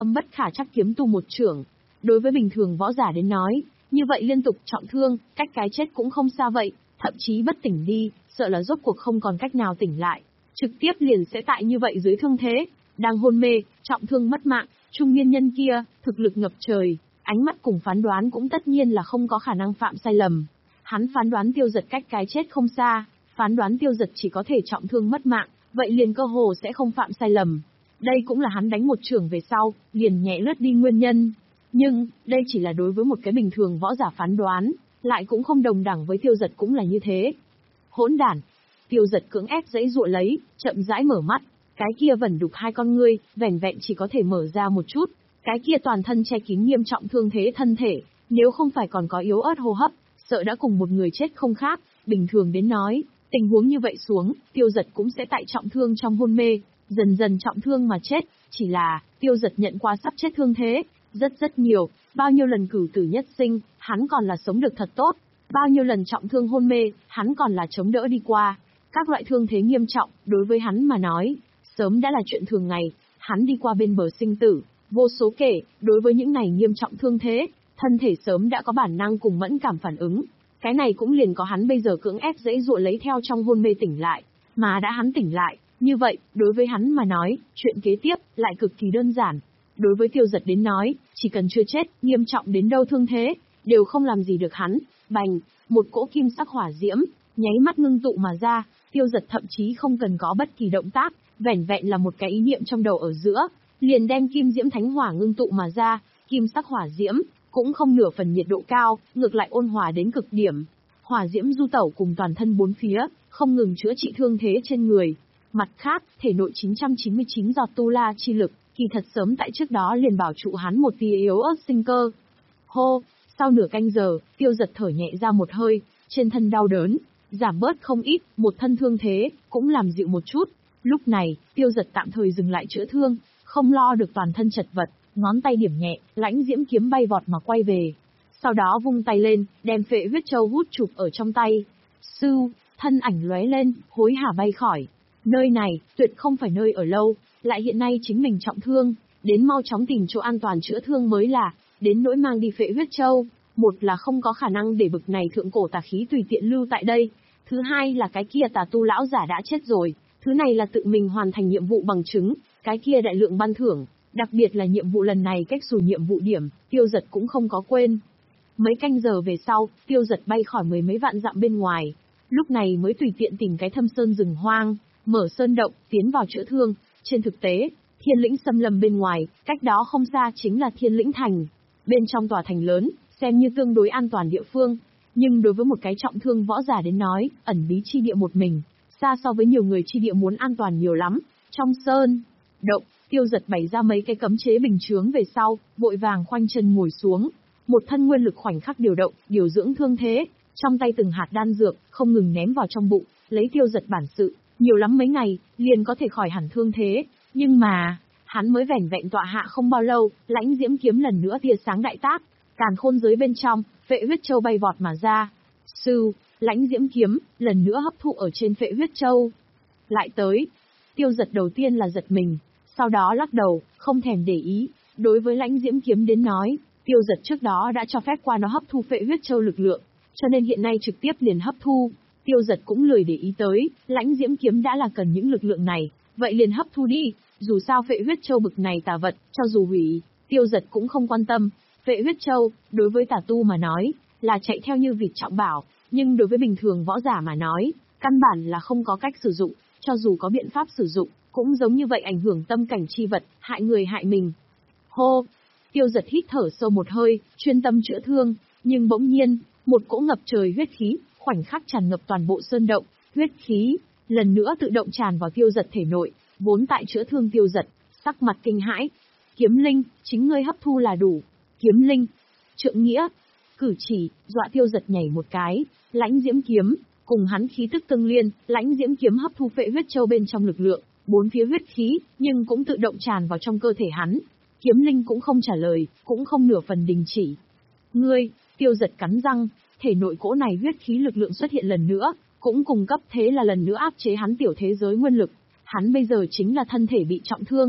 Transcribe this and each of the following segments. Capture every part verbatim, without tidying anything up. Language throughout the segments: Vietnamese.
Âm bất khả trắc kiếm tu một chưởng. Đối với bình thường võ giả đến nói, như vậy liên tục trọng thương, cách cái chết cũng không xa vậy, thậm chí bất tỉnh đi, sợ là rốt cuộc không còn cách nào tỉnh lại. Trực tiếp liền sẽ tại như vậy dưới thương thế, đang hôn mê, trọng thương mất mạng, trung niên nhân kia, thực lực ngập trời, ánh mắt cùng phán đoán cũng tất nhiên là không có khả năng phạm sai lầm. Hắn phán đoán Tiêu Dật cách cái chết không xa, phán đoán Tiêu Dật chỉ có thể trọng thương mất mạng, vậy liền cơ hồ sẽ không phạm sai lầm. Đây cũng là hắn đánh một chưởng về sau, liền nhẹ lướt đi nguyên nhân. Nhưng, đây chỉ là đối với một cái bình thường võ giả phán đoán, lại cũng không đồng đẳng với Tiêu Dật cũng là như thế. Hỗn đản! Tiêu Dật cưỡng ép giãy giụa lấy, chậm rãi mở mắt, cái kia vẩn đục hai con ngươi, vẻn vẹn chỉ có thể mở ra một chút, cái kia toàn thân che kín nghiêm trọng thương thế thân thể, nếu không phải còn có yếu ớt hô hấp, sợ đã cùng một người chết không khác, bình thường đến nói, tình huống như vậy xuống, Tiêu Dật cũng sẽ tại trọng thương trong hôn mê, dần dần trọng thương mà chết, chỉ là, Tiêu Dật nhận qua sắp chết thương thế, rất rất nhiều, bao nhiêu lần cửu tử nhất sinh, hắn còn là sống được thật tốt, bao nhiêu lần trọng thương hôn mê, hắn còn là chống đỡ đi qua. Các loại thương thế nghiêm trọng, đối với hắn mà nói, sớm đã là chuyện thường ngày, hắn đi qua bên bờ sinh tử, vô số kể, đối với những này nghiêm trọng thương thế, thân thể sớm đã có bản năng cùng mẫn cảm phản ứng. Cái này cũng liền có hắn bây giờ cưỡng ép dãy dụa lấy theo trong hôn mê tỉnh lại, mà đã hắn tỉnh lại, như vậy, đối với hắn mà nói, chuyện kế tiếp lại cực kỳ đơn giản. Đối với Tiêu Dật đến nói, chỉ cần chưa chết, nghiêm trọng đến đâu thương thế, đều không làm gì được hắn. Bành, một cỗ kim sắc hỏa diễm, nháy mắt ngưng tụ mà ra, Tiêu Dật thậm chí không cần có bất kỳ động tác, vẻn vẹn là một cái ý niệm trong đầu ở giữa, liền đem kim diễm thánh hỏa ngưng tụ mà ra, kim sắc hỏa diễm, cũng không nửa phần nhiệt độ cao, ngược lại ôn hòa đến cực điểm. Hỏa diễm du tẩu cùng toàn thân bốn phía, không ngừng chữa trị thương thế trên người. Mặt khác, thể nội chín trăm chín mươi chín giọt tu la chi lực, kỳ thật sớm tại trước đó liền bảo trụ hắn một tia yếu ớt sinh cơ. Hô, sau nửa canh giờ, Tiêu Dật thở nhẹ ra một hơi, trên thân đau đớn, giảm bớt không ít, một thân thương thế, cũng làm dịu một chút. Lúc này, Tiêu Dật tạm thời dừng lại chữa thương, không lo được toàn thân chật vật, ngón tay điểm nhẹ, lãnh diễm kiếm bay vọt mà quay về. Sau đó vung tay lên, đem phệ huyết châu hút chụp ở trong tay. Sưu, thân ảnh lóe lên, hối hả bay khỏi. Nơi này, tuyệt không phải nơi ở lâu, lại hiện nay chính mình trọng thương, đến mau chóng tìm chỗ an toàn chữa thương mới là, đến nỗi mang đi phệ huyết châu. Một là không có khả năng để bực này thượng cổ tà khí tùy tiện lưu tại đây. Thứ hai là cái kia tà tu lão giả đã chết rồi. Thứ này là tự mình hoàn thành nhiệm vụ bằng chứng, cái kia đại lượng ban thưởng. Đặc biệt là nhiệm vụ lần này cách xù nhiệm vụ điểm, Tiêu Dật cũng không có quên. Mấy canh giờ về sau, Tiêu Dật bay khỏi mười mấy vạn dặm bên ngoài. Lúc này mới tùy tiện tìm cái thâm sơn rừng hoang, mở sơn động, tiến vào chữa thương. Trên thực tế, Thiên Lĩnh xâm lâm bên ngoài, cách đó không xa chính là Thiên Lĩnh thành. Bên trong tòa thành lớn, xem như tương đối an toàn địa phương. Nhưng đối với một cái trọng thương võ giả đến nói, ẩn bí chi địa một mình, xa so với nhiều người chi địa muốn an toàn nhiều lắm. Trong sơn động, Tiêu Dật bày ra mấy cái cấm chế bình chướng về sau, vội vàng khoanh chân ngồi xuống. Một thân nguyên lực khoảnh khắc điều động, điều dưỡng thương thế, trong tay từng hạt đan dược, không ngừng ném vào trong bụng, lấy Tiêu Dật bản sự, nhiều lắm mấy ngày, liền có thể khỏi hẳn thương thế. Nhưng mà, hắn mới vẻn vẹn tọa hạ không bao lâu, lãnh diễm kiếm lần nữa tia sáng đại tác, càn khôn giới bên trong, phệ huyết châu bay vọt mà ra. Sư, lãnh diễm kiếm, lần nữa hấp thụ ở trên phệ huyết châu. Lại tới, Tiêu Dật đầu tiên là giật mình, sau đó lắc đầu, không thèm để ý. Đối với lãnh diễm kiếm đến nói, Tiêu Dật trước đó đã cho phép qua nó hấp thu phệ huyết châu lực lượng, cho nên hiện nay trực tiếp liền hấp thu. Tiêu Dật cũng lười để ý tới, lãnh diễm kiếm đã là cần những lực lượng này, vậy liền hấp thu đi. Dù sao phệ huyết châu bực này tà vật, cho dù hủy, Tiêu Dật cũng không quan tâm. Phệ huyết châu, đối với tà tu mà nói, là chạy theo như vịt trọng bảo, nhưng đối với bình thường võ giả mà nói, căn bản là không có cách sử dụng, cho dù có biện pháp sử dụng, cũng giống như vậy ảnh hưởng tâm cảnh chi vật, hại người hại mình. Hô! Tiêu Dật hít thở sâu một hơi, chuyên tâm chữa thương, nhưng bỗng nhiên, một cỗ ngập trời huyết khí, khoảnh khắc tràn ngập toàn bộ sơn động, huyết khí, lần nữa tự động tràn vào Tiêu Dật thể nội, vốn tại chữa thương Tiêu Dật, sắc mặt kinh hãi. Kiếm linh, chính ngươi hấp thu là đủ. Kiếm linh, trượng nghĩa, cử chỉ, dọa Tiêu Dật nhảy một cái, lãnh diễm kiếm, cùng hắn khí tức tương liên, lãnh diễm kiếm hấp thu phệ huyết châu bên trong lực lượng, bốn phía huyết khí, nhưng cũng tự động tràn vào trong cơ thể hắn. Kiếm linh cũng không trả lời, cũng không nửa phần đình chỉ. Ngươi, Tiêu Dật cắn răng, thể nội cỗ này huyết khí lực lượng xuất hiện lần nữa, cũng cùng cấp thế là lần nữa áp chế hắn tiểu thế giới nguyên lực. Hắn bây giờ chính là thân thể bị trọng thương,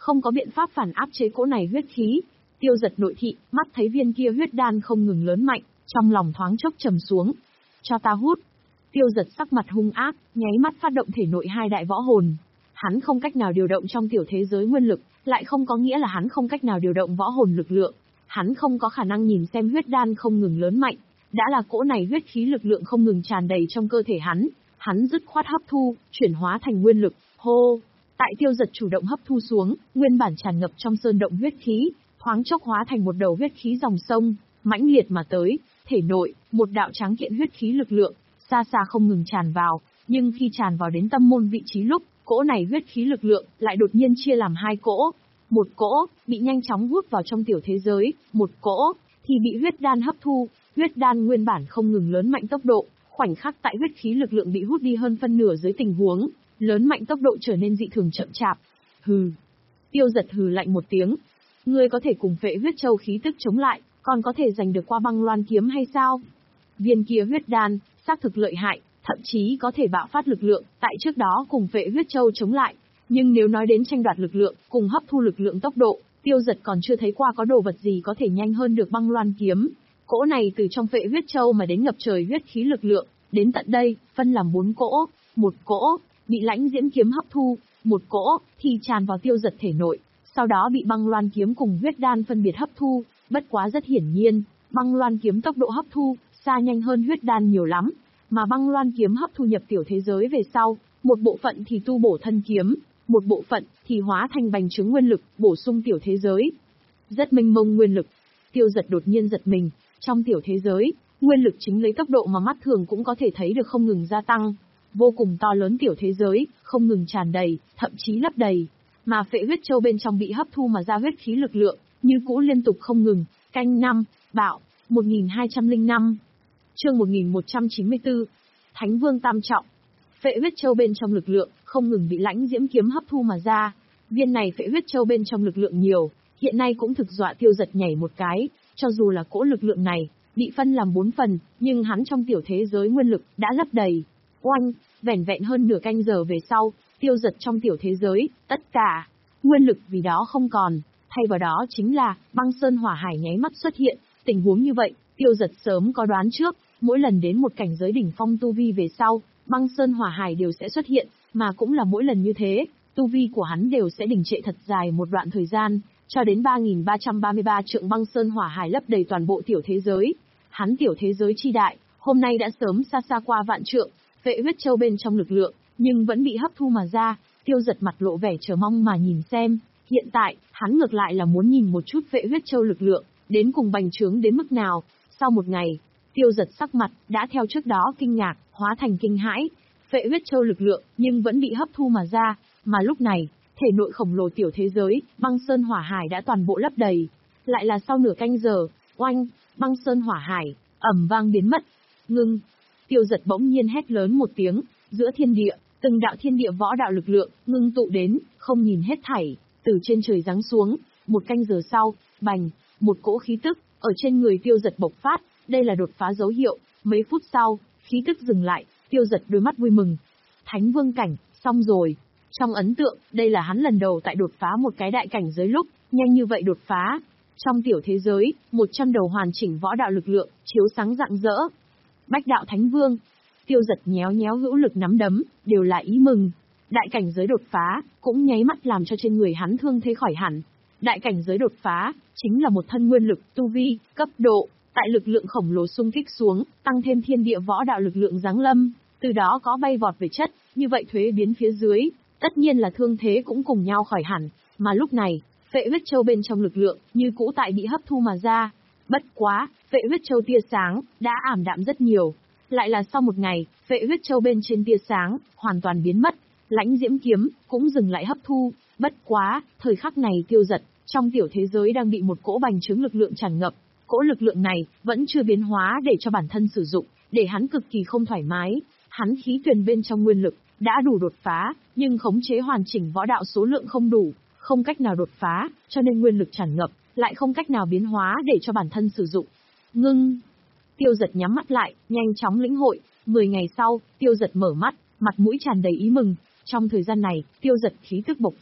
không có biện pháp phản áp chế cỗ này huyết khí. Tiêu Dật nội thị, mắt thấy viên kia huyết đan không ngừng lớn mạnh, trong lòng thoáng chốc trầm xuống. Cho ta hút. Tiêu Dật sắc mặt hung ác, nháy mắt phát động thể nội hai đại võ hồn. Hắn không cách nào điều động trong tiểu thế giới nguyên lực, lại không có nghĩa là hắn không cách nào điều động võ hồn lực lượng. Hắn không có khả năng nhìn xem huyết đan không ngừng lớn mạnh, đã là cỗ này huyết khí lực lượng không ngừng tràn đầy trong cơ thể hắn, hắn dứt khoát hấp thu, chuyển hóa thành nguyên lực. Hô! Tại Tiêu Dật chủ động hấp thu xuống, nguyên bản tràn ngập trong sơn động huyết khí, thoáng chốc hóa thành một đầu huyết khí dòng sông, mãnh liệt mà tới, thể nội, một đạo tráng kiện huyết khí lực lượng, xa xa không ngừng tràn vào, nhưng khi tràn vào đến tâm môn vị trí lúc, cỗ này huyết khí lực lượng lại đột nhiên chia làm hai cỗ. Một cỗ bị nhanh chóng hút vào trong tiểu thế giới, một cỗ thì bị huyết đan hấp thu. Huyết đan nguyên bản không ngừng lớn mạnh tốc độ, khoảnh khắc tại huyết khí lực lượng bị hút đi hơn phân nửa dưới tình huống, lớn mạnh tốc độ trở nên dị thường chậm chạp. Hừ. Tiêu Dật hừ lạnh một tiếng. Ngươi có thể cùng Phệ huyết châu khí tức chống lại, còn có thể giành được qua băng loan kiếm hay sao? Viên kia huyết đan, xác thực lợi hại, thậm chí có thể bạo phát lực lượng, tại trước đó cùng Phệ huyết châu chống lại. Nhưng nếu nói đến tranh đoạt lực lượng, cùng hấp thu lực lượng tốc độ, Tiêu Dật còn chưa thấy qua có đồ vật gì có thể nhanh hơn được băng loan kiếm. Cỗ này từ trong Phệ huyết châu mà đến ngập trời huyết khí lực lượng, đến tận đây, phân làm bốn cỗ, một cỗ bị lãnh diễm kiếm hấp thu, một cỗ thì tràn vào Tiêu Dật thể nội, sau đó bị băng loan kiếm cùng huyết đan phân biệt hấp thu. Bất quá rất hiển nhiên, băng loan kiếm tốc độ hấp thu xa nhanh hơn huyết đan nhiều lắm, mà băng loan kiếm hấp thu nhập tiểu thế giới về sau, một bộ phận thì tu bổ thân kiếm, một bộ phận thì hóa thành bành trướng nguyên lực, bổ sung tiểu thế giới. Rất mênh mông nguyên lực. Tiêu Dật đột nhiên giật mình, trong tiểu thế giới, nguyên lực chính lấy tốc độ mà mắt thường cũng có thể thấy được không ngừng gia tăng. Vô cùng to lớn tiểu thế giới, không ngừng tràn đầy, thậm chí lấp đầy. Mà Phệ huyết châu bên trong bị hấp thu mà ra huyết khí lực lượng, như cũ liên tục không ngừng. Canh năm, bạo, một nghìn hai trăm lẻ năm. Chương một nghìn một trăm chín mươi tư. Thánh Vương Tam Trọng. Phệ huyết châu bên trong lực lượng, không ngừng bị lãnh diễm kiếm hấp thu mà ra. Viên này Phệ huyết châu bên trong lực lượng nhiều, hiện nay cũng thực dọa Tiêu Dật nhảy một cái, cho dù là cỗ lực lượng này, bị phân làm bốn phần, nhưng hắn trong tiểu thế giới nguyên lực đã lấp đầy. Oanh, vẻn vẹn hơn nửa canh giờ về sau, Tiêu Dật trong tiểu thế giới, tất cả nguyên lực vì đó không còn, thay vào đó chính là băng sơn hỏa hải nháy mắt xuất hiện. Tình huống như vậy, Tiêu Dật sớm có đoán trước, mỗi lần đến một cảnh giới đỉnh phong tu vi về sau, băng sơn hỏa hải đều sẽ xuất hiện, mà cũng là mỗi lần như thế, tu vi của hắn đều sẽ đình trệ thật dài một đoạn thời gian, cho đến ba nghìn ba trăm ba mươi ba trượng băng sơn hỏa hải lấp đầy toàn bộ tiểu thế giới. Hắn tiểu thế giới chi đại, hôm nay đã sớm xa xa qua vạn trượng, Phệ huyết châu bên trong lực lượng, nhưng vẫn bị hấp thu mà ra. Tiêu Dật mặt lộ vẻ chờ mong mà nhìn xem, hiện tại, hắn ngược lại là muốn nhìn một chút Phệ huyết châu lực lượng, đến cùng bành trướng đến mức nào. Sau một ngày, Tiêu Dật sắc mặt, đã theo trước đó kinh ngạc, hóa thành kinh hãi. Phệ huyết châu lực lượng, nhưng vẫn bị hấp thu mà ra, mà lúc này, thể nội khổng lồ tiểu thế giới, băng sơn hỏa hải đã toàn bộ lấp đầy. Lại là sau nửa canh giờ, oanh, băng sơn hỏa hải, ầm vang biến mất. Ngưng. Tiêu Dật bỗng nhiên hét lớn một tiếng, giữa thiên địa, từng đạo thiên địa võ đạo lực lượng, ngưng tụ đến, không nhìn hết thảy, từ trên trời giáng xuống. Một canh giờ sau, bành, một cỗ khí tức, ở trên người Tiêu Dật bộc phát, đây là đột phá dấu hiệu. Mấy phút sau, khí tức dừng lại, Tiêu Dật đôi mắt vui mừng. Thánh vương cảnh, xong rồi. Trong ấn tượng, đây là hắn lần đầu tại đột phá một cái đại cảnh giới lúc, nhanh như vậy đột phá. Trong tiểu thế giới, một trăm đầu hoàn chỉnh võ đạo lực lượng, chiếu sáng rạng rỡ. Bách đạo Thánh Vương. Tiêu Dật nhéo nhéo hữu lực nắm đấm, đều là ý mừng. Đại cảnh giới đột phá, cũng nháy mắt làm cho trên người hắn thương thế khỏi hẳn. Đại cảnh giới đột phá, chính là một thân nguyên lực, tu vi, cấp độ, tại lực lượng khổng lồ xung kích xuống, tăng thêm thiên địa võ đạo lực lượng giáng lâm, từ đó có bay vọt về chất, như vậy thuế biến phía dưới, tất nhiên là thương thế cũng cùng nhau khỏi hẳn, mà lúc này, Phệ huyết châu bên trong lực lượng, như cũ tại bị hấp thu mà ra. Bất quá, Phệ huyết châu tia sáng, đã ảm đạm rất nhiều. Lại là sau một ngày, Phệ huyết châu bên trên tia sáng, hoàn toàn biến mất, lãnh diễm kiếm, cũng dừng lại hấp thu. Bất quá, thời khắc này Tiêu Dật, trong tiểu thế giới đang bị một cỗ bành trướng lực lượng tràn ngập. Cỗ lực lượng này, vẫn chưa biến hóa để cho bản thân sử dụng, để hắn cực kỳ không thoải mái. Hắn khí tuyền bên trong nguyên lực, đã đủ đột phá, nhưng khống chế hoàn chỉnh võ đạo số lượng không đủ, không cách nào đột phá, cho nên nguyên lực tràn ngập, lại không cách nào biến hóa để cho bản thân sử dụng. Ngưng. Tiêu Dật nhắm mắt lại, nhanh chóng lĩnh hội. Mười ngày sau, Tiêu Dật mở mắt, mặt mũi tràn đầy ý mừng. Trong thời gian này, Tiêu Dật khí tức bộc phát,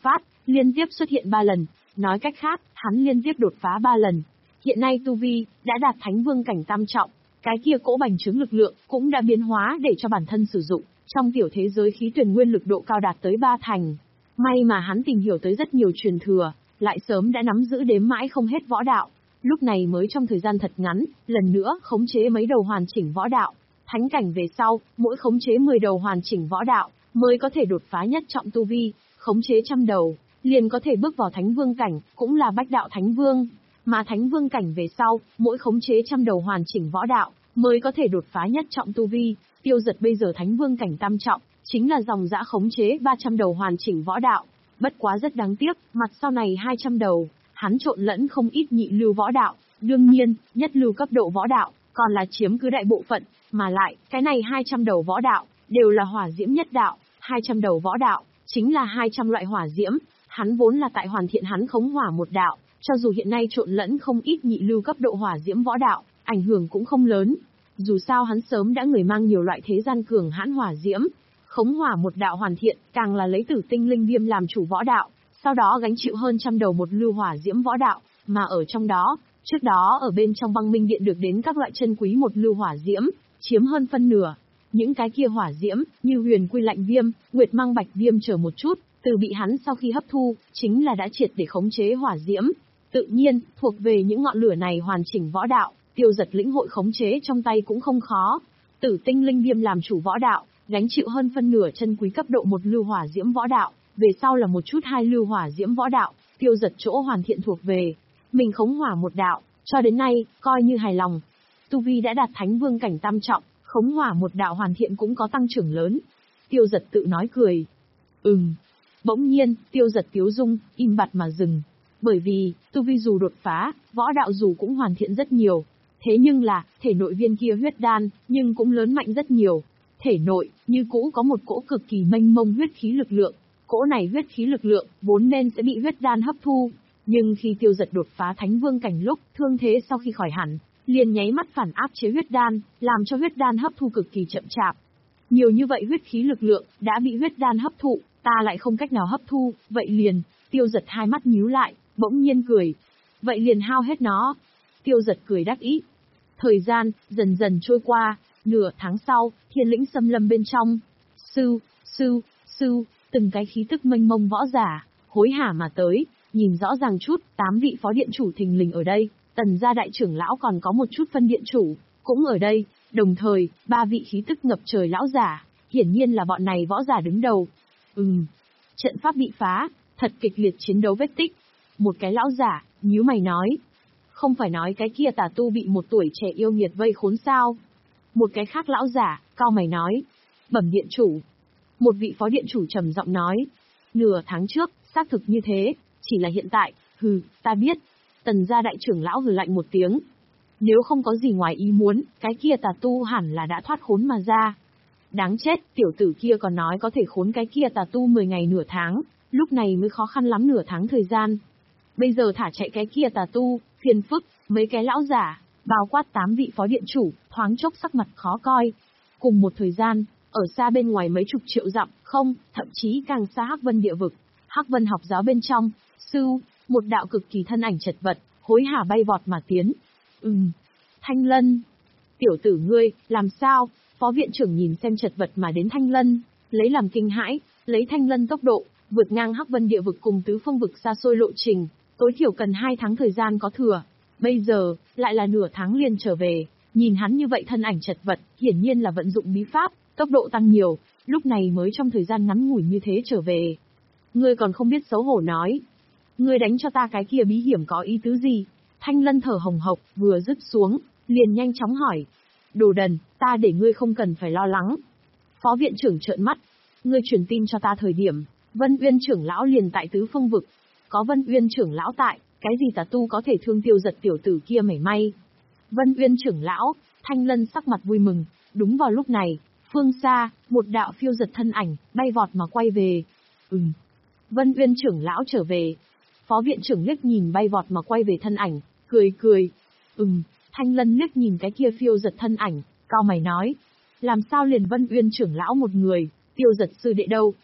liên tiếp xuất hiện ba lần, nói cách khác, hắn liên tiếp đột phá ba lần. Hiện nay tu vi đã đạt Thánh Vương cảnh tam trọng, cái kia cỗ bành trướng lực lượng cũng đã biến hóa để cho bản thân sử dụng, trong tiểu thế giới khí tuyển nguyên lực độ cao đạt tới ba thành. May mà hắn tìm hiểu tới rất nhiều truyền thừa, lại sớm đã nắm giữ đếm mãi không hết võ đạo, lúc này mới trong thời gian thật ngắn, lần nữa khống chế mấy đầu hoàn chỉnh võ đạo. Thánh cảnh về sau, mỗi khống chế mười đầu hoàn chỉnh võ đạo, mới có thể đột phá nhất trọng tu vi, khống chế trăm đầu, liền có thể bước vào Thánh Vương cảnh, cũng là bách đạo Thánh Vương. Mà Thánh Vương cảnh về sau, mỗi khống chế trăm đầu hoàn chỉnh võ đạo, mới có thể đột phá nhất trọng tu vi. Tiêu Giật bây giờ Thánh Vương cảnh tam trọng, chính là dòng dã khống chế ba trăm đầu hoàn chỉnh võ đạo. Bất quá rất đáng tiếc, mặt sau này hai trăm đầu, hắn trộn lẫn không ít nhị lưu võ đạo, đương nhiên, nhất lưu cấp độ võ đạo, còn là chiếm cứ đại bộ phận, mà lại, cái này hai trăm đầu võ đạo, đều là hỏa diễm nhất đạo, hai trăm đầu võ đạo, chính là hai trăm loại hỏa diễm, hắn vốn là tại hoàn thiện hắn khống hỏa một đạo, cho dù hiện nay trộn lẫn không ít nhị lưu cấp độ hỏa diễm võ đạo, ảnh hưởng cũng không lớn. Dù sao hắn sớm đã người mang nhiều loại thế gian cường hãn hỏa diễm, khống hỏa một đạo hoàn thiện, càng là lấy tử tinh linh viêm làm chủ võ đạo, sau đó gánh chịu hơn trăm đầu một lưu hỏa diễm võ đạo, mà ở trong đó, trước đó ở bên trong băng minh điện được đến các loại chân quý một lưu hỏa diễm, chiếm hơn phân nửa. Những cái kia hỏa diễm, như huyền quy lạnh viêm, nguyệt mang bạch viêm chờ một chút, từ bị hắn sau khi hấp thu, chính là đã triệt để khống chế hỏa diễm. Tự nhiên, thuộc về những ngọn lửa này hoàn chỉnh võ đạo, Tiêu Giật lĩnh hội khống chế trong tay cũng không khó. Tử tinh linh viêm làm chủ võ đạo, gánh chịu hơn phân nửa chân quý cấp độ một lưu hỏa diễm võ đạo, về sau là một chút hai lưu hỏa diễm võ đạo, Tiêu Giật chỗ hoàn thiện thuộc về mình khống hỏa một đạo, cho đến nay coi như hài lòng. Tu vi đã đạt Thánh Vương cảnh tam trọng, khống hỏa một đạo hoàn thiện cũng có tăng trưởng lớn. Tiêu Giật tự nói cười. Ừm. Bỗng nhiên, Tiêu Giật tiếu dung, im bặt mà dừng. Bởi vì, tu vi dù đột phá, võ đạo dù cũng hoàn thiện rất nhiều. Thế nhưng là, thể nội viên kia huyết đan, nhưng cũng lớn mạnh rất nhiều. Thể nội, như cũ có một cỗ cực kỳ mênh mông huyết khí lực lượng. Cỗ này huyết khí lực lượng, vốn nên sẽ bị huyết đan hấp thu. Nhưng khi Tiêu Giật đột phá Thánh Vương cảnh lúc, thương thế sau khi khỏi hẳn, liền nháy mắt phản áp chế huyết đan, làm cho huyết đan hấp thu cực kỳ chậm chạp. Nhiều như vậy huyết khí lực lượng, đã bị huyết đan hấp thụ, ta lại không cách nào hấp thu, vậy liền, Tiêu Giật hai mắt nhíu lại, bỗng nhiên cười. Vậy liền hao hết nó. Tiêu Giật cười đắc ý. Thời gian, dần dần trôi qua, nửa tháng sau, thiên lĩnh xâm lâm bên trong. Sư, sư, sư, từng cái khí tức mênh mông võ giả, hối hả mà tới, nhìn rõ ràng chút, tám vị phó điện chủ thình lình ở đây, Tần gia đại trưởng lão còn có một chút phân điện chủ, cũng ở đây, đồng thời, ba vị khí tức ngập trời lão giả, hiển nhiên là bọn này võ giả đứng đầu. Ừm, trận pháp bị phá, thật kịch liệt chiến đấu vết tích. Một cái lão giả, nhíu mày nói. Không phải nói cái kia tà tu bị một tuổi trẻ yêu nghiệt vây khốn sao? Một cái khác lão giả, cau mày nói. Bẩm điện chủ. Một vị phó điện chủ trầm giọng nói. Nửa tháng trước, xác thực như thế, chỉ là hiện tại, hừ, ta biết. Tần gia đại trưởng lão hừ lạnh một tiếng. Nếu không có gì ngoài ý muốn, cái kia tà tu hẳn là đã thoát khốn mà ra. Đáng chết, tiểu tử kia còn nói có thể khốn cái kia tà tu mười ngày nửa tháng, lúc này mới khó khăn lắm nửa tháng thời gian. Bây giờ thả chạy cái kia tà tu, phiền phức, mấy cái lão giả, bao quát tám vị phó điện chủ, thoáng chốc sắc mặt khó coi. Cùng một thời gian, ở xa bên ngoài mấy chục triệu dặm, không, thậm chí càng xa Hắc Vân địa vực, Hắc Vân học giáo bên trong, sư, một đạo cực kỳ thân ảnh chật vật, hối hả bay vọt mà tiến. Ừm, Thanh Lân. Tiểu tử ngươi, làm sao? Phó viện trưởng nhìn xem chật vật mà đến Thanh Lân, lấy làm kinh hãi, lấy Thanh Lân tốc độ, vượt ngang Hắc Vân địa vực cùng tứ phương vực xa xôi lộ trình, tối thiểu cần hai tháng thời gian có thừa. Bây giờ, lại là nửa tháng liền trở về, nhìn hắn như vậy thân ảnh chật vật, hiển nhiên là vận dụng bí pháp, tốc độ tăng nhiều, lúc này mới trong thời gian ngắn ngủi như thế trở về. Ngươi còn không biết xấu hổ nói. Ngươi đánh cho ta cái kia bí hiểm có ý tứ gì? Thanh Lân thở hồng hộc, vừa dứt xuống, liền nhanh chóng hỏi. Đồ đần, ta để ngươi không cần phải lo lắng. Phó viện trưởng trợn mắt. Ngươi truyền tin cho ta thời điểm, Vân Uyên trưởng lão liền tại tứ phương vực. Có Vân Uyên trưởng lão tại, cái gì tà tu có thể thương Tiêu Giật tiểu tử kia mảy may. Vân Uyên trưởng lão, Thanh Lân sắc mặt vui mừng. Đúng vào lúc này, phương xa, một đạo phiêu giật thân ảnh, bay vọt mà quay về. Ừm. Vân Uyên trưởng lão trở về. Phó viện trưởng liếc nhìn bay vọt mà quay về thân ảnh, cười cười. Ừm. Thanh Lân liếc nhìn cái kia phiêu giật thân ảnh, cau mày nói. Làm sao liền Vân Uyên trưởng lão một người, Tiêu Giật sư đệ đâu?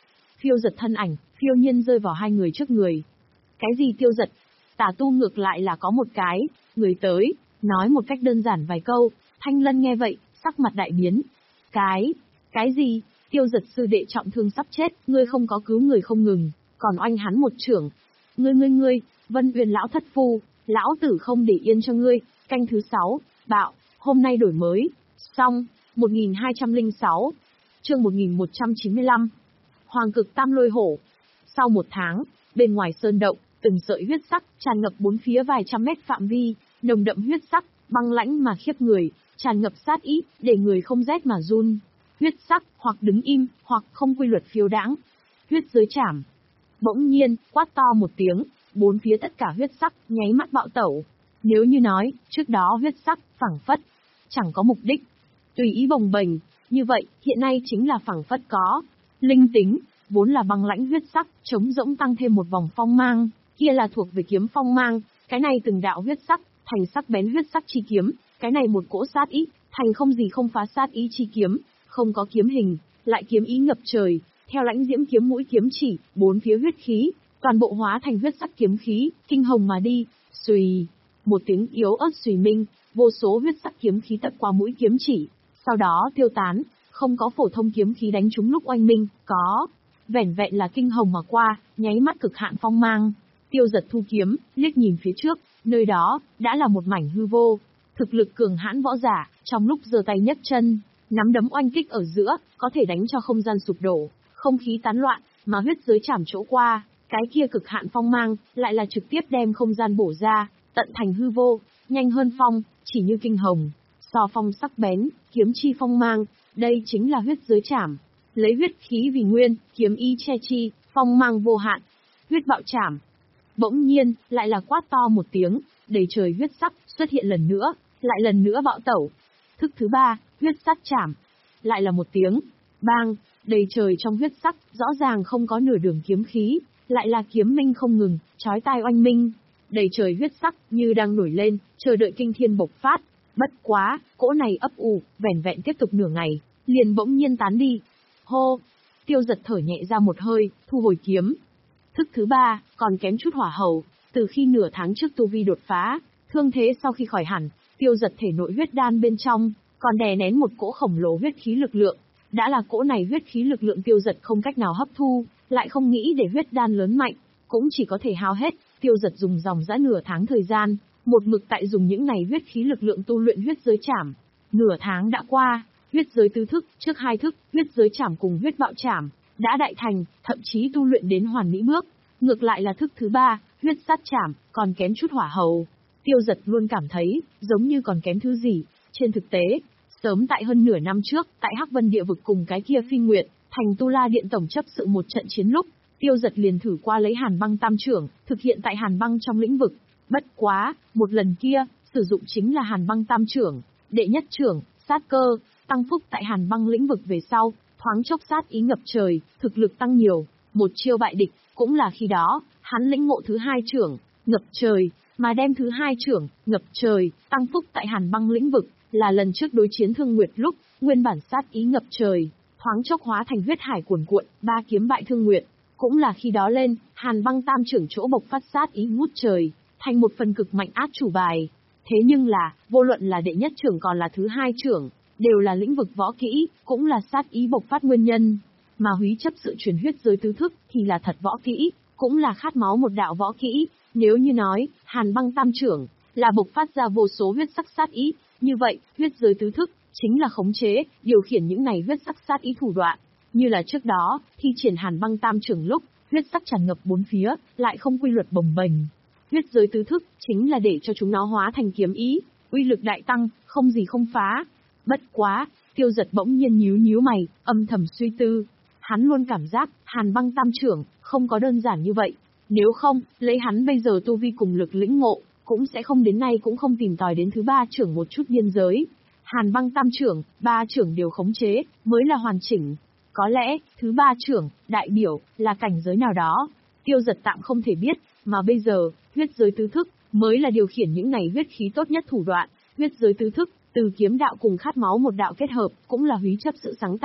Phiêu Giật thân ảnh, phiêu nhiên rơi vào hai người trước người. Cái gì Tiêu Giật? Tà tu ngược lại là có một cái, người tới, nói một cách đơn giản vài câu, Thanh Lân nghe vậy, sắc mặt đại biến. Cái, cái gì? Tiêu Giật sư đệ trọng thương sắp chết, ngươi không có cứu người không ngừng, còn oanh hắn một chưởng. Ngươi ngươi ngươi, Vân Uyên lão thất phu, lão tử không để yên cho ngươi. Canh thứ sáu, bạo, hôm nay đổi mới. Xong, một nghìn hai trăm lẻ sáu, chương một nghìn một trăm chín mươi lăm. Hoàng cực tam lôi hổ. Sau một tháng, bên ngoài sơn động, từng sợi huyết sắc tràn ngập bốn phía vài trăm mét phạm vi, nồng đậm huyết sắc, băng lãnh mà khiếp người, tràn ngập sát ý, để người không rét mà run. Huyết sắc, hoặc đứng im, hoặc không quy luật phiêu đãng. Huyết giới trảm. Bỗng nhiên, quát to một tiếng, bốn phía tất cả huyết sắc, nháy mắt bạo tẩu. Nếu như nói, trước đó huyết sắc, phảng phất, chẳng có mục đích, tùy ý bồng bềnh, như vậy, hiện nay chính là phảng phất có linh tính, vốn là băng lãnh huyết sắc, chống rỗng tăng thêm một vòng phong mang, kia là thuộc về kiếm phong mang, cái này từng đạo huyết sắc, thành sắc bén huyết sắc chi kiếm, cái này một cỗ sát ý, thành không gì không phá sát ý chi kiếm, không có kiếm hình, lại kiếm ý ngập trời, theo lãnh diễm kiếm mũi kiếm chỉ, bốn phía huyết khí, toàn bộ hóa thành huyết sắc kiếm khí, kinh hồng mà đi, xùy, một tiếng yếu ớt xùy minh, vô số huyết sắc kiếm khí tận qua mũi kiếm chỉ, sau đó tiêu tán, không có phổ thông kiếm khí đánh trúng lúc oanh minh, có vẻn vẹn là kinh hồng mà qua, nháy mắt cực hạn phong mang. Tiêu Giật thu kiếm, liếc nhìn phía trước, nơi đó đã là một mảnh hư vô. Thực lực cường hãn võ giả, trong lúc giơ tay nhấc chân, nắm đấm oanh kích ở giữa, có thể đánh cho không gian sụp đổ, không khí tán loạn, mà huyết giới chảm chỗ qua, cái kia cực hạn phong mang, lại là trực tiếp đem không gian bổ ra, tận thành hư vô, nhanh hơn phong, chỉ như kinh hồng. So phong sắc bén, kiếm chi phong mang, đây chính là huyết giới chảm. Lấy huyết khí vì nguyên, kiếm ý che chi, phong mang vô hạn. Huyết bạo chảm. Bỗng nhiên, lại là quát to một tiếng, đầy trời huyết sắc xuất hiện lần nữa, lại lần nữa bạo tẩu. Thức thứ ba, huyết sắc chảm. Lại là một tiếng, bang, đầy trời trong huyết sắc, rõ ràng không có nửa đường kiếm khí, lại là kiếm minh không ngừng, chói tai oanh minh. Đầy trời huyết sắc, như đang nổi lên, chờ đợi kinh thiên bộc phát. Bất quá, cỗ này ấp ủ, vẻn vẹn tiếp tục nửa ngày, liền bỗng nhiên tán đi. Hô! Tiêu Giật thở nhẹ ra một hơi, thu hồi kiếm. Thức thứ ba, còn kém chút hỏa hầu, từ khi nửa tháng trước tu vi đột phá, thương thế sau khi khỏi hẳn, Tiêu Giật thể nội huyết đan bên trong, còn đè nén một cỗ khổng lồ huyết khí lực lượng. Đã là cỗ này huyết khí lực lượng Tiêu Giật không cách nào hấp thu, lại không nghĩ để huyết đan lớn mạnh, cũng chỉ có thể hao hết. Tiêu Giật dùng dòng dã nửa tháng thời gian, một mực tại dùng những này huyết khí lực lượng tu luyện huyết giới chảm. Nửa tháng đã qua, huyết giới tứ thức, trước hai thức, huyết giới chảm cùng huyết bạo chảm, đã đại thành, thậm chí tu luyện đến hoàn mỹ bước. Ngược lại là thức thứ ba, huyết sát chảm, còn kém chút hỏa hầu. Tiêu Giật luôn cảm thấy, giống như còn kém thứ gì. Trên thực tế, sớm tại hơn nửa năm trước, tại Hắc Vân địa vực cùng cái kia Phi Nguyệt, thành Tu La Điện tổng chấp sự một trận chiến lúc, Tiêu Giật liền thử qua lấy Hàn Băng Tam Chưởng, thực hiện tại Hàn Băng trong lĩnh vực. Bất quá, một lần kia, sử dụng chính là Hàn Băng Tam Chưởng, đệ nhất chưởng, sát cơ, tăng phúc tại Hàn Băng lĩnh vực về sau, thoáng chốc sát ý ngập trời, thực lực tăng nhiều, một chiêu bại địch, cũng là khi đó, hắn lĩnh ngộ thứ hai chưởng, ngập trời, mà đem thứ hai chưởng, ngập trời, tăng phúc tại Hàn Băng lĩnh vực, là lần trước đối chiến Thương Nguyệt lúc, nguyên bản sát ý ngập trời, thoáng chốc hóa thành huyết hải cuồn cuộn, ba kiếm bại Thương Nguyệt, cũng là khi đó lên, Hàn Băng Tam Chưởng chỗ bộc phát sát ý ngút trời, thành một phần cực mạnh át chủ bài. Thế nhưng là, vô luận là đệ nhất chưởng còn là thứ hai chưởng, đều là lĩnh vực võ kỹ, cũng là sát ý bộc phát nguyên nhân. Mà húy chấp sự truyền huyết giới tứ thức, thì là thật võ kỹ, cũng là khát máu một đạo võ kỹ. Nếu như nói, Hàn Băng Tam Chưởng, là bộc phát ra vô số huyết sắc sát ý, như vậy, huyết giới tứ thức, chính là khống chế, điều khiển những này huyết sắc sát ý thủ đoạn. Như là trước đó, thi triển Hàn Băng Tam Chưởng lúc, huyết sắc tràn ngập bốn phía, lại không quy luật bồng bềnh. Huyết giới tứ thức, chính là để cho chúng nó hóa thành kiếm ý, uy lực đại tăng, không gì không phá. Bất quá, Tiêu Giật bỗng nhiên nhíu nhíu mày, âm thầm suy tư. Hắn luôn cảm giác, Hàn Băng Tam Chưởng, không có đơn giản như vậy. Nếu không, lấy hắn bây giờ tu vi cùng lực lĩnh ngộ, cũng sẽ không đến nay cũng không tìm tòi đến thứ ba chưởng một chút biên giới. Hàn Băng Tam Chưởng, ba chưởng đều khống chế, mới là hoàn chỉnh. Có lẽ, thứ ba chưởng, đại biểu, là cảnh giới nào đó. Tiêu Giật tạm không thể biết, mà bây giờ, huyết giới tứ thức, mới là điều khiển những này huyết khí tốt nhất thủ đoạn. Huyết giới tứ thức, từ kiếm đạo cùng khát máu một đạo kết hợp, cũng là húy chấp sự sáng tạo.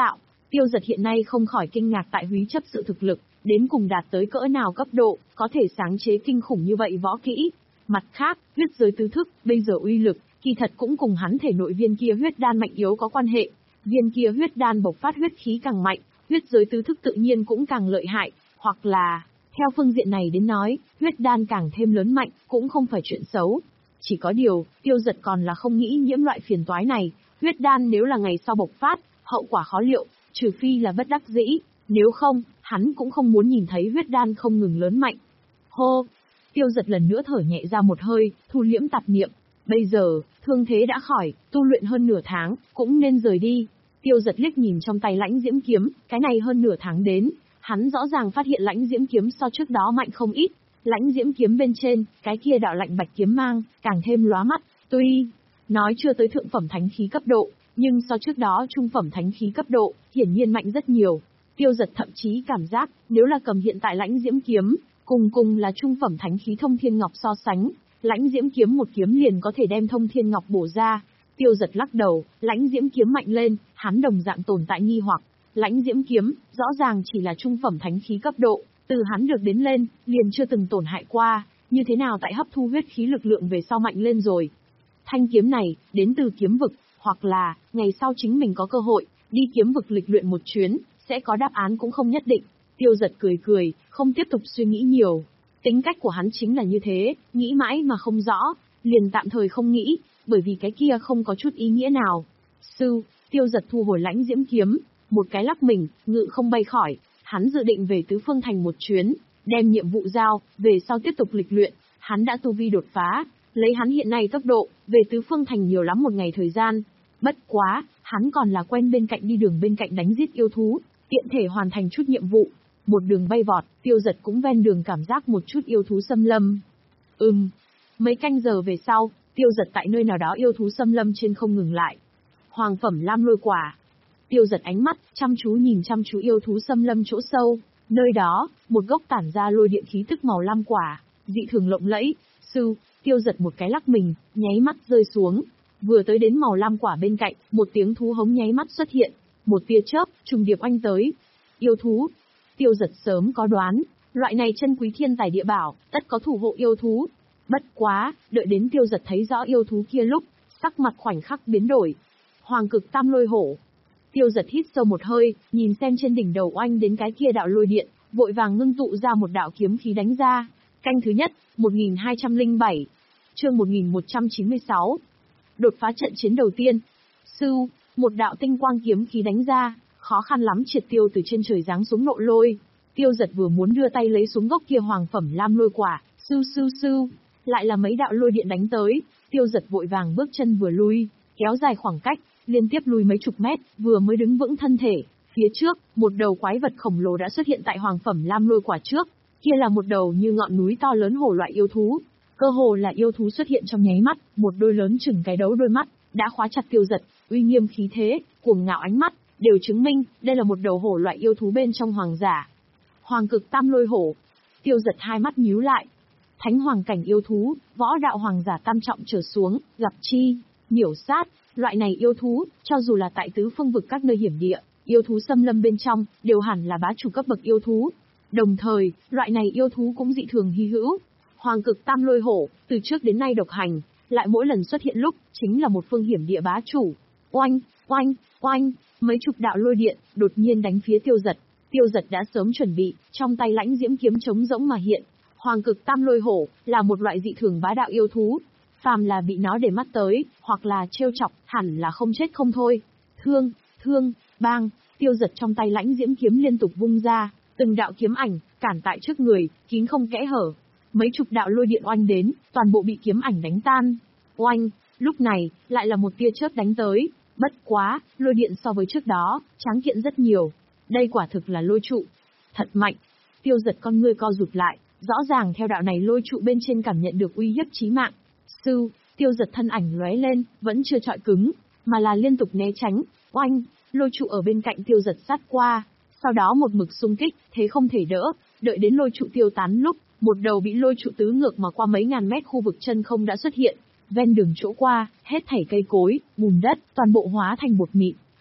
Tiêu Dật hiện nay không khỏi kinh ngạc tại Húy chấp sự thực lực, đến cùng đạt tới cỡ nào cấp độ, có thể sáng chế kinh khủng như vậy võ kỹ. Mặt khác, huyết giới tứ thức, bây giờ uy lực, kỳ thật cũng cùng hắn thể nội viên kia huyết đan mạnh yếu có quan hệ. Viên kia huyết đan bộc phát huyết khí càng mạnh, huyết giới tứ thức tự nhiên cũng càng lợi hại, hoặc là, theo phương diện này đến nói, huyết đan càng thêm lớn mạnh, cũng không phải chuyện xấu. Chỉ có điều, Tiêu Dật còn là không nghĩ nhiễm loại phiền toái này, huyết đan nếu là ngày sau bộc phát, hậu quả khó liệu, trừ phi là bất đắc dĩ, nếu không, hắn cũng không muốn nhìn thấy huyết đan không ngừng lớn mạnh. Hô! Tiêu Dật lần nữa thở nhẹ ra một hơi, thu liễm tạp niệm. Bây giờ, thương thế đã khỏi, tu luyện hơn nửa tháng, cũng nên rời đi. Tiêu Dật liếc nhìn trong tay lãnh diễm kiếm, cái này hơn nửa tháng đến, hắn rõ ràng phát hiện lãnh diễm kiếm so trước đó mạnh không ít. Lãnh diễm kiếm bên trên, cái kia đạo lạnh bạch kiếm mang, càng thêm lóa mắt, tuy nói chưa tới thượng phẩm thánh khí cấp độ, nhưng so trước đó trung phẩm thánh khí cấp độ, hiển nhiên mạnh rất nhiều. Tiêu Dật thậm chí cảm giác, nếu là cầm hiện tại lãnh diễm kiếm, cùng cùng là trung phẩm thánh khí thông thiên ngọc so sánh, lãnh diễm kiếm một kiếm liền có thể đem thông thiên ngọc bổ ra. Tiêu Dật lắc đầu, lãnh diễm kiếm mạnh lên, hắn đồng dạng tồn tại nghi hoặc. Lãnh diễm kiếm, rõ ràng chỉ là trung phẩm thánh khí cấp độ, từ hắn được đến lên, liền chưa từng tổn hại qua, như thế nào tại hấp thu huyết khí lực lượng về sau mạnh lên rồi. Thanh kiếm này, đến từ kiếm vực, hoặc là, ngày sau chính mình có cơ hội, đi kiếm vực lịch luyện một chuyến, sẽ có đáp án cũng không nhất định. Tiêu Dật cười cười, không tiếp tục suy nghĩ nhiều. Tính cách của hắn chính là như thế, nghĩ mãi mà không rõ, liền tạm thời không nghĩ, bởi vì cái kia không có chút ý nghĩa nào. Sư, Tiêu Dật thu hồi lãnh diễm kiếm, một cái lắc mình, ngự không bay khỏi, hắn dự định về Tứ Phương Thành một chuyến, đem nhiệm vụ giao, về sau tiếp tục lịch luyện, hắn đã tu vi đột phá, lấy hắn hiện nay tốc độ, về Tứ Phương Thành nhiều lắm một ngày thời gian. Bất quá, hắn còn là quen bên cạnh đi đường bên cạnh đánh giết yêu thú, tiện thể hoàn thành chút nhiệm vụ. Một đường bay vọt, Tiêu Dật cũng ven đường cảm giác một chút yêu thú xâm lâm. Ừm, mấy canh giờ về sau, Tiêu Dật tại nơi nào đó yêu thú xâm lâm trên không ngừng lại. Hoàng phẩm lam lôi quả. Tiêu Dật ánh mắt, chăm chú nhìn chăm chú yêu thú xâm lâm chỗ sâu, nơi đó, một gốc tản ra lôi điện khí tức màu lam quả, dị thường lộng lẫy. Sư, Tiêu Dật một cái lắc mình, nháy mắt rơi xuống. Vừa tới đến màu lam quả bên cạnh, một tiếng thú hống nháy mắt xuất hiện, một tia chớp, trùng điệp oanh tới. Yêu thú. Tiêu Dật sớm có đoán, loại này chân quý thiên tài địa bảo, tất có thủ hộ yêu thú. Bất quá, đợi đến Tiêu Dật thấy rõ yêu thú kia lúc, sắc mặt khoảnh khắc biến đổi. Hoàng cực tam lôi hổ. Tiêu Dật hít sâu một hơi, nhìn xem trên đỉnh đầu oanh đến cái kia đạo lôi điện, vội vàng ngưng tụ ra một đạo kiếm khí đánh ra. Canh thứ nhất, một nghìn hai trăm lẻ bảy. Chương một nghìn một trăm chín mươi sáu. Đột phá trận chiến đầu tiên. Sư, một đạo tinh quang kiếm khí đánh ra, khó khăn lắm triệt tiêu từ trên trời giáng xuống nộ lôi. Tiêu Dật vừa muốn đưa tay lấy xuống gốc kia hoàng phẩm lam lôi quả, sư sư sư, lại là mấy đạo lôi điện đánh tới. Tiêu Dật vội vàng bước chân vừa lui, kéo dài khoảng cách, liên tiếp lùi mấy chục mét, vừa mới đứng vững thân thể. Phía trước, một đầu quái vật khổng lồ đã xuất hiện tại hoàng phẩm lam lôi quả trước. Kia là một đầu như ngọn núi to lớn hổ loại yêu thú. Cơ hồ là yêu thú xuất hiện trong nháy mắt, một đôi lớn chừng cái đấu đôi mắt, đã khóa chặt Tiêu Dật, uy nghiêm khí thế, cuồng ngạo ánh mắt, đều chứng minh, đây là một đầu hổ loại yêu thú bên trong hoàng giả. Hoàng cực tam lôi hổ. Tiêu Dật hai mắt nhíu lại. Thánh hoàng cảnh yêu thú, võ đạo hoàng giả tam trọng trở xuống, gặp chi, miểu sát, loại này yêu thú, cho dù là tại tứ phương vực các nơi hiểm địa, yêu thú xâm lâm bên trong, đều hẳn là bá chủ cấp bậc yêu thú. Đồng thời, loại này yêu thú cũng dị thường hy hữu. Hoàng cực tam lôi hổ, từ trước đến nay độc hành, lại mỗi lần xuất hiện lúc, chính là một phương hiểm địa bá chủ. Oanh, oanh, oanh, mấy chục đạo lôi điện, đột nhiên đánh phía Tiêu Dật. Tiêu Dật đã sớm chuẩn bị, trong tay lãnh diễm kiếm trống rỗng mà hiện. Hoàng cực tam lôi hổ, là một loại dị thường bá đạo yêu thú. Phàm là bị nó để mắt tới, hoặc là trêu chọc, hẳn là không chết không thôi. Thương, thương, bang, Tiêu Dật trong tay lãnh diễm kiếm liên tục vung ra, từng đạo kiếm ảnh, cản tại trước người, kín không kẽ hở. Mấy chục đạo lôi điện oanh đến, toàn bộ bị kiếm ảnh đánh tan. Oanh, lúc này, lại là một tia chớp đánh tới. Bất quá, lôi điện so với trước đó, tráng kiện rất nhiều. Đây quả thực là lôi trụ. Thật mạnh. Tiêu Dật con ngươi co rụt lại, rõ ràng theo đạo này lôi trụ bên trên cảm nhận được uy hiếp chí mạng. Sư, Tiêu Dật thân ảnh lóe lên, vẫn chưa chọi cứng, mà là liên tục né tránh. Oanh, lôi trụ ở bên cạnh Tiêu Dật sát qua. Sau đó một mực xung kích, thế không thể đỡ, đợi đến lôi trụ tiêu tán lúc, một đầu bị lôi trụ tứ ngược mà qua mấy ngàn mét khu vực chân không đã xuất hiện. Ven đường chỗ qua, hết thảy cây cối, bùn đất, toàn bộ hóa thành bột mịn.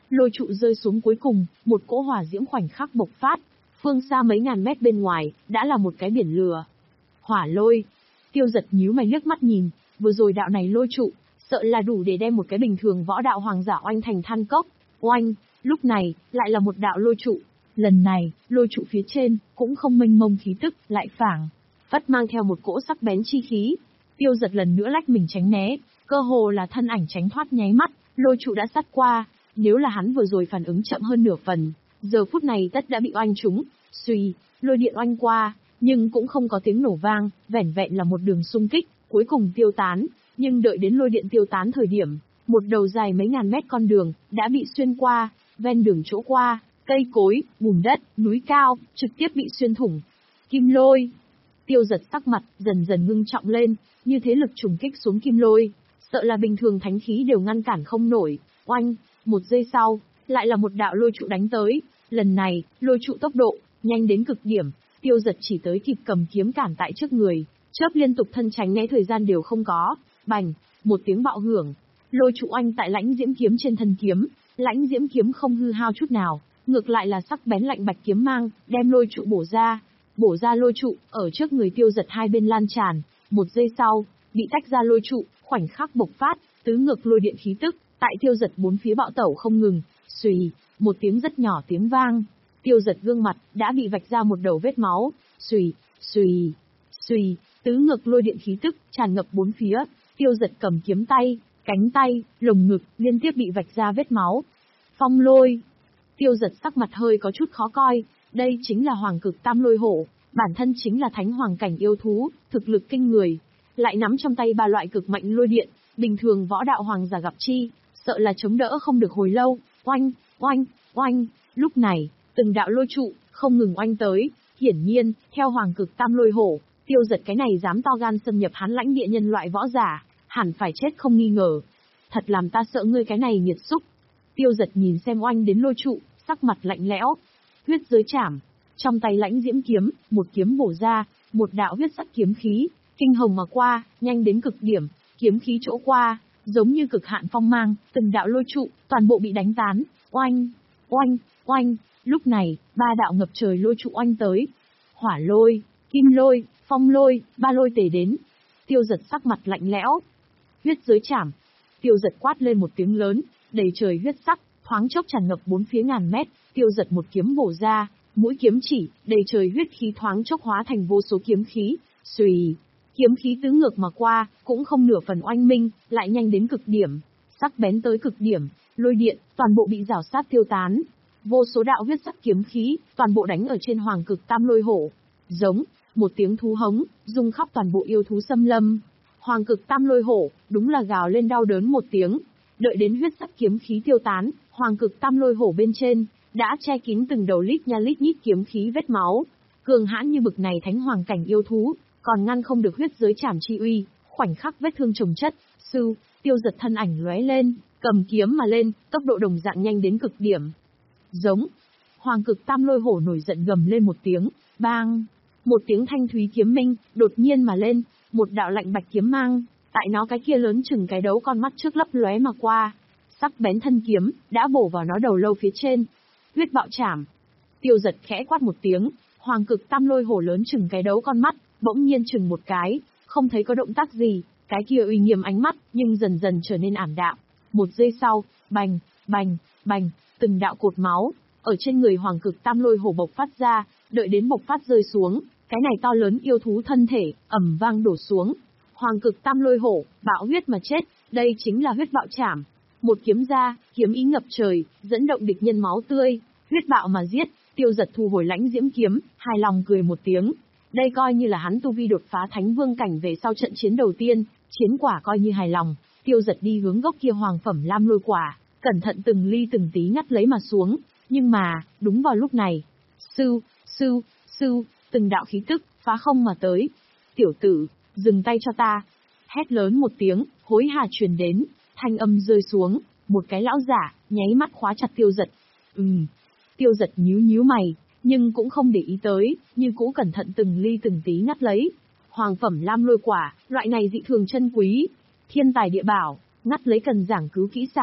Lôi trụ rơi xuống cuối cùng, một cỗ hỏa diễm khoảnh khắc bộc phát, phương xa mấy ngàn mét bên ngoài, đã là một cái biển lửa. Hỏa lôi. Tiêu Giật nhíu mày liếc mắt nhìn, vừa rồi đạo này lôi trụ, sợ là đủ để đem một cái bình thường võ đạo hoàng giả oanh thành than cốc. Oanh, lúc này, lại là một đạo lôi trụ. Lần này, lôi trụ phía trên, cũng không mênh mông khí tức, lại phảng phất mang theo một cỗ sắc bén chi khí. Tiêu Giật lần nữa lách mình tránh né, cơ hồ là thân ảnh tránh thoát nháy mắt, lôi trụ đã sát qua. Nếu là hắn vừa rồi phản ứng chậm hơn nửa phần, giờ phút này tất đã bị oanh trúng. Xuy, lôi điện oanh qua, nhưng cũng không có tiếng nổ vang, vẻn vẹn là một đường xung kích, cuối cùng tiêu tán. Nhưng đợi đến lôi điện tiêu tán thời điểm, một đầu dài mấy ngàn mét con đường đã bị xuyên qua, ven đường chỗ qua, cây cối, bùn đất, núi cao, trực tiếp bị xuyên thủng. Kim lôi. Tiêu Giật sắc mặt dần dần ngưng trọng lên, như thế lực trùng kích xuống kim lôi, sợ là bình thường thánh khí đều ngăn cản không nổi. Oanh, một giây sau, lại là một đạo lôi trụ đánh tới. Lần này, lôi trụ tốc độ nhanh đến cực điểm, Tiêu Giật chỉ tới kịp cầm kiếm cản tại trước người, chớp liên tục thân tránh né thời gian đều không có. Bành, một tiếng bạo hưởng, lôi trụ oanh tại lãnh diễm kiếm trên thân kiếm, lãnh diễm kiếm không hư hao chút nào, ngược lại là sắc bén lạnh bạch kiếm mang, đem lôi trụ bổ ra. Bổ ra lôi trụ, ở trước người Tiêu Giật hai bên lan tràn, một giây sau, bị tách ra lôi trụ, khoảnh khắc bộc phát, tứ ngược lôi điện khí tức, tại Tiêu Giật bốn phía bạo tẩu không ngừng. Xùy, một tiếng rất nhỏ tiếng vang, Tiêu Giật gương mặt đã bị vạch ra một đầu vết máu. Xùy, xùy, xùy, tứ ngược lôi điện khí tức tràn ngập bốn phía. Tiêu Giật cầm kiếm tay, cánh tay, lồng ngực liên tiếp bị vạch ra vết máu. Phong lôi. Tiêu Giật sắc mặt hơi có chút khó coi, đây chính là Hoàng Cực Tam Lôi Hổ, bản thân chính là thánh hoàng cảnh yêu thú, thực lực kinh người, lại nắm trong tay ba loại cực mạnh lôi điện, bình thường võ đạo hoàng giả gặp chi, sợ là chống đỡ không được hồi lâu. Oanh, oanh, oanh, lúc này, từng đạo lôi trụ không ngừng oanh tới, hiển nhiên, theo Hoàng Cực Tam Lôi Hổ, Tiêu Giật cái này dám to gan xâm nhập hắn lãnh địa nhân loại võ giả, hẳn phải chết không nghi ngờ. Thật làm ta sợ ngươi cái này nghiệt xúc. Tiêu Giật nhìn xem oanh đến lôi trụ, sắc mặt lạnh lẽo. Huyết giới chảm, trong tay lãnh diễm kiếm, một kiếm bổ ra, một đạo huyết sắc kiếm khí, kinh hồng mà qua, nhanh đến cực điểm, kiếm khí chỗ qua, giống như cực hạn phong mang, từng đạo lôi trụ, toàn bộ bị đánh tán. Oanh, oanh, oanh, lúc này, ba đạo ngập trời lôi trụ oanh tới. Hỏa lôi, kim lôi, phong lôi, ba lôi tề đến. Tiêu Giật sắc mặt lạnh lẽo. Huyết giới chảm. Tiêu Giật quát lên một tiếng lớn, đầy trời huyết sắc, thoáng chốc tràn ngập bốn phía ngàn mét. Tiêu Giật một kiếm bổ ra, mũi kiếm chỉ, đầy trời huyết khí thoáng chốc hóa thành vô số kiếm khí. Xùy, kiếm khí tứ ngược mà qua, cũng không nửa phần oanh minh, lại nhanh đến cực điểm, sắc bén tới cực điểm, lôi điện, toàn bộ bị rào sát tiêu tán. Vô số đạo huyết sắc kiếm khí, toàn bộ đánh ở trên Hoàng Cực Tam Lôi Hổ. Giống, một tiếng thú hống, rung khắp toàn bộ yêu thú xâm lâm. Hoàng Cực Tam Lôi Hổ, đúng là gào lên đau đớn một tiếng. Đợi đến huyết sắc kiếm khí tiêu tán, Hoàng Cực Tam Lôi Hổ bên trên, đã che kín từng đầu lít nha lít nhít kiếm khí vết máu. Cường hãn như bực này thánh hoàng cảnh yêu thú, còn ngăn không được huyết giới chảm chi uy, khoảnh khắc vết thương chồng chất. Sư, Tiêu Giật thân ảnh lóe lên, cầm kiếm mà lên, tốc độ đồng dạng nhanh đến cực điểm. Giống, Hoàng Cực Tam Lôi Hổ nổi giận gầm lên một tiếng, bang, một tiếng thanh thúy kiếm minh, đột nhiên mà lên, một đạo lạnh bạch kiếm mang, tại nó cái kia lớn chừng cái đấu con mắt trước lấp lóe mà qua, sắc bén thân kiếm đã bổ vào nó đầu lâu phía trên. Huyết bạo chảm. Tiêu Giật khẽ quát một tiếng, Hoàng Cực Tam Lôi Hổ lớn chừng cái đấu con mắt, bỗng nhiên chừng một cái, không thấy có động tác gì, cái kia uy nghiêm ánh mắt, nhưng dần dần trở nên ảm đạm. Một giây sau, bành, bành, bành, từng đạo cột máu ở trên người Hoàng Cực Tam Lôi Hổ bộc phát ra, đợi đến bộc phát rơi xuống, cái này to lớn yêu thú thân thể ầm vang đổ xuống. Hoàng Cực Tam Lôi Hổ bạo huyết mà chết, đây chính là huyết bạo chảm. Một kiếm ra, kiếm ý ngập trời, dẫn động địch nhân máu tươi, huyết bạo mà giết. Tiêu Giật thu hồi lãnh diễm kiếm, hài lòng cười một tiếng. Đây coi như là hắn tu vi đột phá thánh vương cảnh về sau trận chiến đầu tiên, chiến quả coi như hài lòng. Tiêu Giật đi hướng gốc kia hoàng phẩm lam lôi quả, cẩn thận từng ly từng tí ngắt lấy mà xuống. Nhưng mà, đúng vào lúc này, sư, sư, sư, từng đạo khí tức phá không mà tới. Tiểu tử, dừng tay cho ta! Hét lớn một tiếng, hối hà truyền đến, thanh âm rơi xuống, một cái lão giả nháy mắt khóa chặt Tiêu Giật. Ừm. Tiêu Giật nhíu nhíu mày, nhưng cũng không để ý tới, như cũ cẩn thận từng ly từng tí ngắt lấy. Hoàng phẩm lam lôi quả, loại này dị thường chân quý, thiên tài địa bảo, ngắt lấy cần giảng cứu kỹ xảo,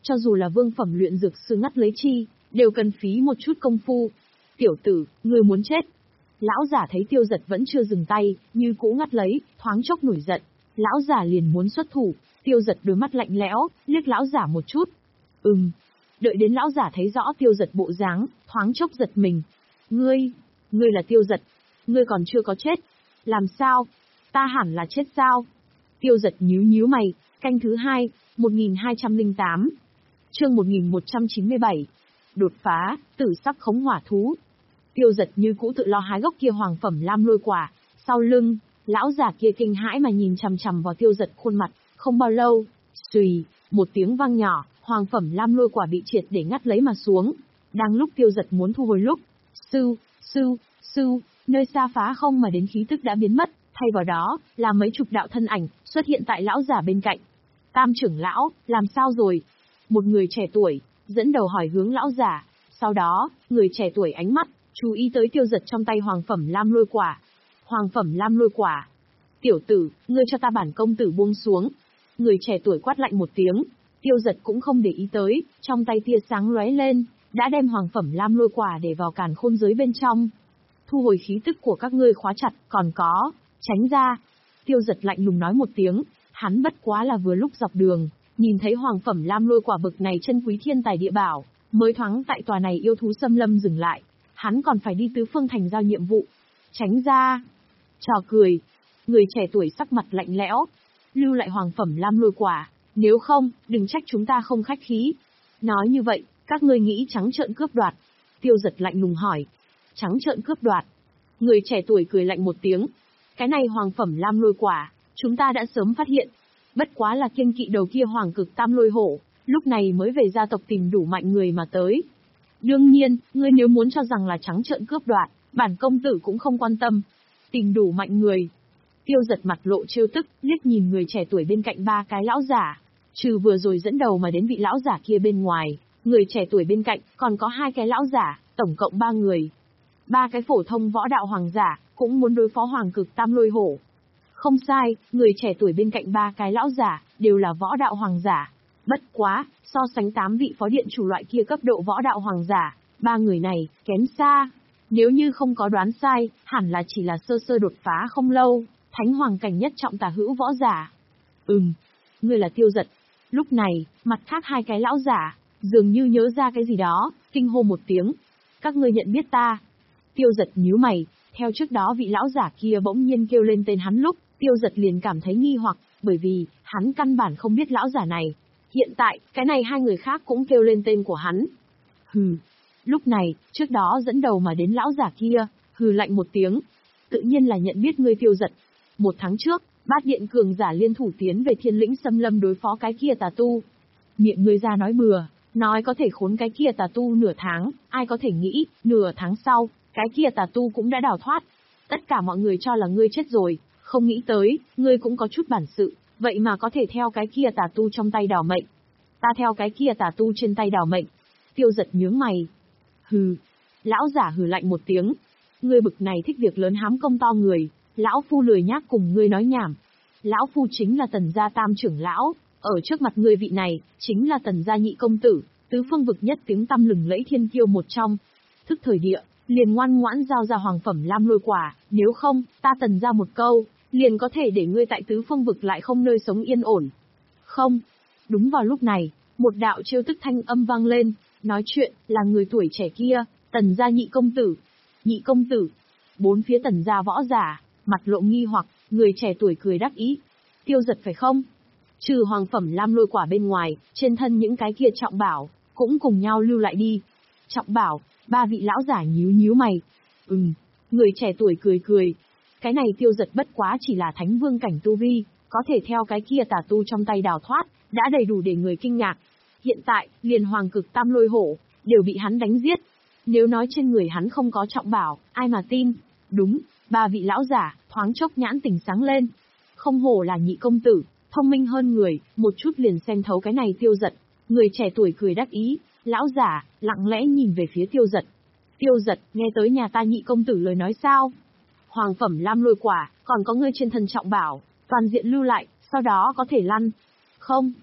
cho dù là vương phẩm luyện dược sư ngắt lấy chi, đều cần phí một chút công phu. Tiểu tử, ngươi muốn chết. Lão giả thấy Tiêu Giật vẫn chưa dừng tay, như cũ ngắt lấy, thoáng chốc nổi giận. Lão giả liền muốn xuất thủ, Tiêu Giật đôi mắt lạnh lẽo, liếc lão giả một chút. Ừm. Đợi đến lão giả thấy rõ Tiêu Giật bộ dáng, thoáng chốc giật mình. Ngươi, ngươi là Tiêu Giật. Ngươi còn chưa có chết. Làm sao? Ta hẳn là chết sao? Tiêu Giật nhíu nhíu mày, canh thứ hai, một nghìn hai trăm lẻ tám. Chương một nghìn một trăm chín mươi bảy. Đột phá, tử sắc khống hỏa thú. Tiêu Giật như cũ tự lo hái gốc kia hoàng phẩm lam lôi quả, sau lưng, lão giả kia kinh hãi mà nhìn chằm chằm vào Tiêu Giật khuôn mặt, không bao lâu, xùy, một tiếng vang nhỏ, hoàng phẩm lam lôi quả bị triệt để ngắt lấy mà xuống. Đang lúc Tiêu Giật muốn thu hồi lúc, sư, sư, sư, nơi xa phá không mà đến khí tức đã biến mất, thay vào đó là mấy chục đạo thân ảnh xuất hiện tại lão giả bên cạnh. Tam trưởng lão, làm sao rồi? Một người trẻ tuổi dẫn đầu hỏi hướng lão giả, sau đó, người trẻ tuổi ánh mắt chú ý tới Tiêu Giật trong tay hoàng phẩm lam lôi quả. Hoàng phẩm lam lôi quả. Tiểu tử, ngươi cho ta bản công tử buông xuống. Người trẻ tuổi quát lạnh một tiếng. Tiêu Giật cũng không để ý tới, trong tay tia sáng lóe lên, đã đem hoàng phẩm lam lôi quả để vào càn khôn giới bên trong. Thu hồi khí tức của các ngươi khóa chặt, còn có, tránh ra. Tiêu Giật lạnh lùng nói một tiếng, hắn bất quá là vừa lúc dọc đường, nhìn thấy hoàng phẩm lam lôi quả bực này chân quý thiên tài địa bảo, mới thoáng tại tòa này yêu thú xâm lâm dừng lại. Hắn còn phải đi tứ phương thành giao nhiệm vụ. Tránh ra. Trò cười. Người trẻ tuổi sắc mặt lạnh lẽo. Lưu lại hoàng phẩm lam lôi quả. Nếu không, đừng trách chúng ta không khách khí. Nói như vậy, các ngươi nghĩ trắng trợn cướp đoạt. Tiêu Giật lạnh lùng hỏi. Trắng trợn cướp đoạt. Người trẻ tuổi cười lạnh một tiếng. Cái này hoàng phẩm lam lôi quả, chúng ta đã sớm phát hiện. Bất quá là kiêng kỵ đầu kia hoàng cực tam lôi hổ, lúc này mới về gia tộc tìm đủ mạnh người mà tới. Đương nhiên, ngươi nếu muốn cho rằng là trắng trợn cướp đoạt, bản công tử cũng không quan tâm. Tìm đủ mạnh người. Tiêu Giật mặt lộ trêu tức, liếc nhìn người trẻ tuổi bên cạnh ba cái lão giả. Trừ vừa rồi dẫn đầu mà đến vị lão giả kia bên ngoài, người trẻ tuổi bên cạnh còn có hai cái lão giả, tổng cộng ba người. Ba cái phổ thông võ đạo hoàng giả, cũng muốn đối phó hoàng cực tam lôi hổ. Không sai, người trẻ tuổi bên cạnh ba cái lão giả, đều là võ đạo hoàng giả. Bất quá, so sánh tám vị phó điện chủ loại kia cấp độ võ đạo hoàng giả, ba người này, kém xa. Nếu như không có đoán sai, hẳn là chỉ là sơ sơ đột phá không lâu, thánh hoàng cảnh nhất trọng tà hữu võ giả. Ừm, ngươi là Tiêu Giật. Lúc này, mặt khác hai cái lão giả, dường như nhớ ra cái gì đó, kinh hô một tiếng. Các ngươi nhận biết ta. Tiêu Giật nhíu mày, theo trước đó vị lão giả kia bỗng nhiên kêu lên tên hắn lúc, Tiêu Giật liền cảm thấy nghi hoặc, bởi vì, hắn căn bản không biết lão giả này. Hiện tại, cái này hai người khác cũng kêu lên tên của hắn. Hừ. Lúc này, trước đó dẫn đầu mà đến lão giả kia, hừ lạnh một tiếng. Tự nhiên là nhận biết ngươi Tiêu Giật. Một tháng trước, bát điện cường giả liên thủ tiến về thiên lĩnh xâm lâm đối phó cái kia tà tu. Miệng ngươi ra nói bừa, nói có thể khốn cái kia tà tu nửa tháng, ai có thể nghĩ, nửa tháng sau, cái kia tà tu cũng đã đào thoát. Tất cả mọi người cho là ngươi chết rồi, không nghĩ tới, ngươi cũng có chút bản sự. Vậy mà có thể theo cái kia tà tu trong tay đào mệnh. Ta theo cái kia tà tu trên tay đào mệnh. Tiêu Giật nhướng mày. Hừ. Lão giả hừ lạnh một tiếng. Ngươi bực này thích việc lớn hám công to người. Lão phu lười nhác cùng ngươi nói nhảm. Lão phu chính là Tần gia tam trưởng lão. Ở trước mặt ngươi vị này, chính là Tần gia nhị công tử. Tứ phương vực nhất tiếng tăm lừng lẫy thiên kiêu một trong. Thức thời địa, liền ngoan ngoãn giao ra hoàng phẩm lam lôi quả. Nếu không, ta Tần gia một câu, liền có thể để ngươi tại tứ phương vực lại không nơi sống yên ổn. Không. Đúng vào lúc này, một đạo trêu tức thanh âm vang lên, nói chuyện là người tuổi trẻ kia, Tần gia nhị công tử. Nhị công tử. Bốn phía Tần gia võ giả, mặt lộ nghi hoặc, người trẻ tuổi cười đắc ý. Tiêu Giật phải không? Trừ hoàng phẩm lam lôi quả bên ngoài, trên thân những cái kia trọng bảo, cũng cùng nhau lưu lại đi. Trọng bảo, ba vị lão giả nhíu nhíu mày. Ừm, người trẻ tuổi cười cười. Cái này Tiêu Giật bất quá chỉ là thánh vương cảnh tu vi, có thể theo cái kia tà tu trong tay đào thoát, đã đầy đủ để người kinh ngạc. Hiện tại, liền hoàng cực tam lôi hổ, đều bị hắn đánh giết. Nếu nói trên người hắn không có trọng bảo, ai mà tin? Đúng, ba vị lão giả, thoáng chốc nhãn tỉnh sáng lên. Không hổ là nhị công tử, thông minh hơn người, một chút liền xem thấu cái này Tiêu Giật. Người trẻ tuổi cười đắc ý, lão giả, lặng lẽ nhìn về phía Tiêu Giật. Tiêu Giật, nghe tới nhà ta nhị công tử lời nói sao? Hoàng phẩm lam lôi quả, còn có ngươi trên thân trọng bảo, toàn diện lưu lại, sau đó có thể lăn. Không.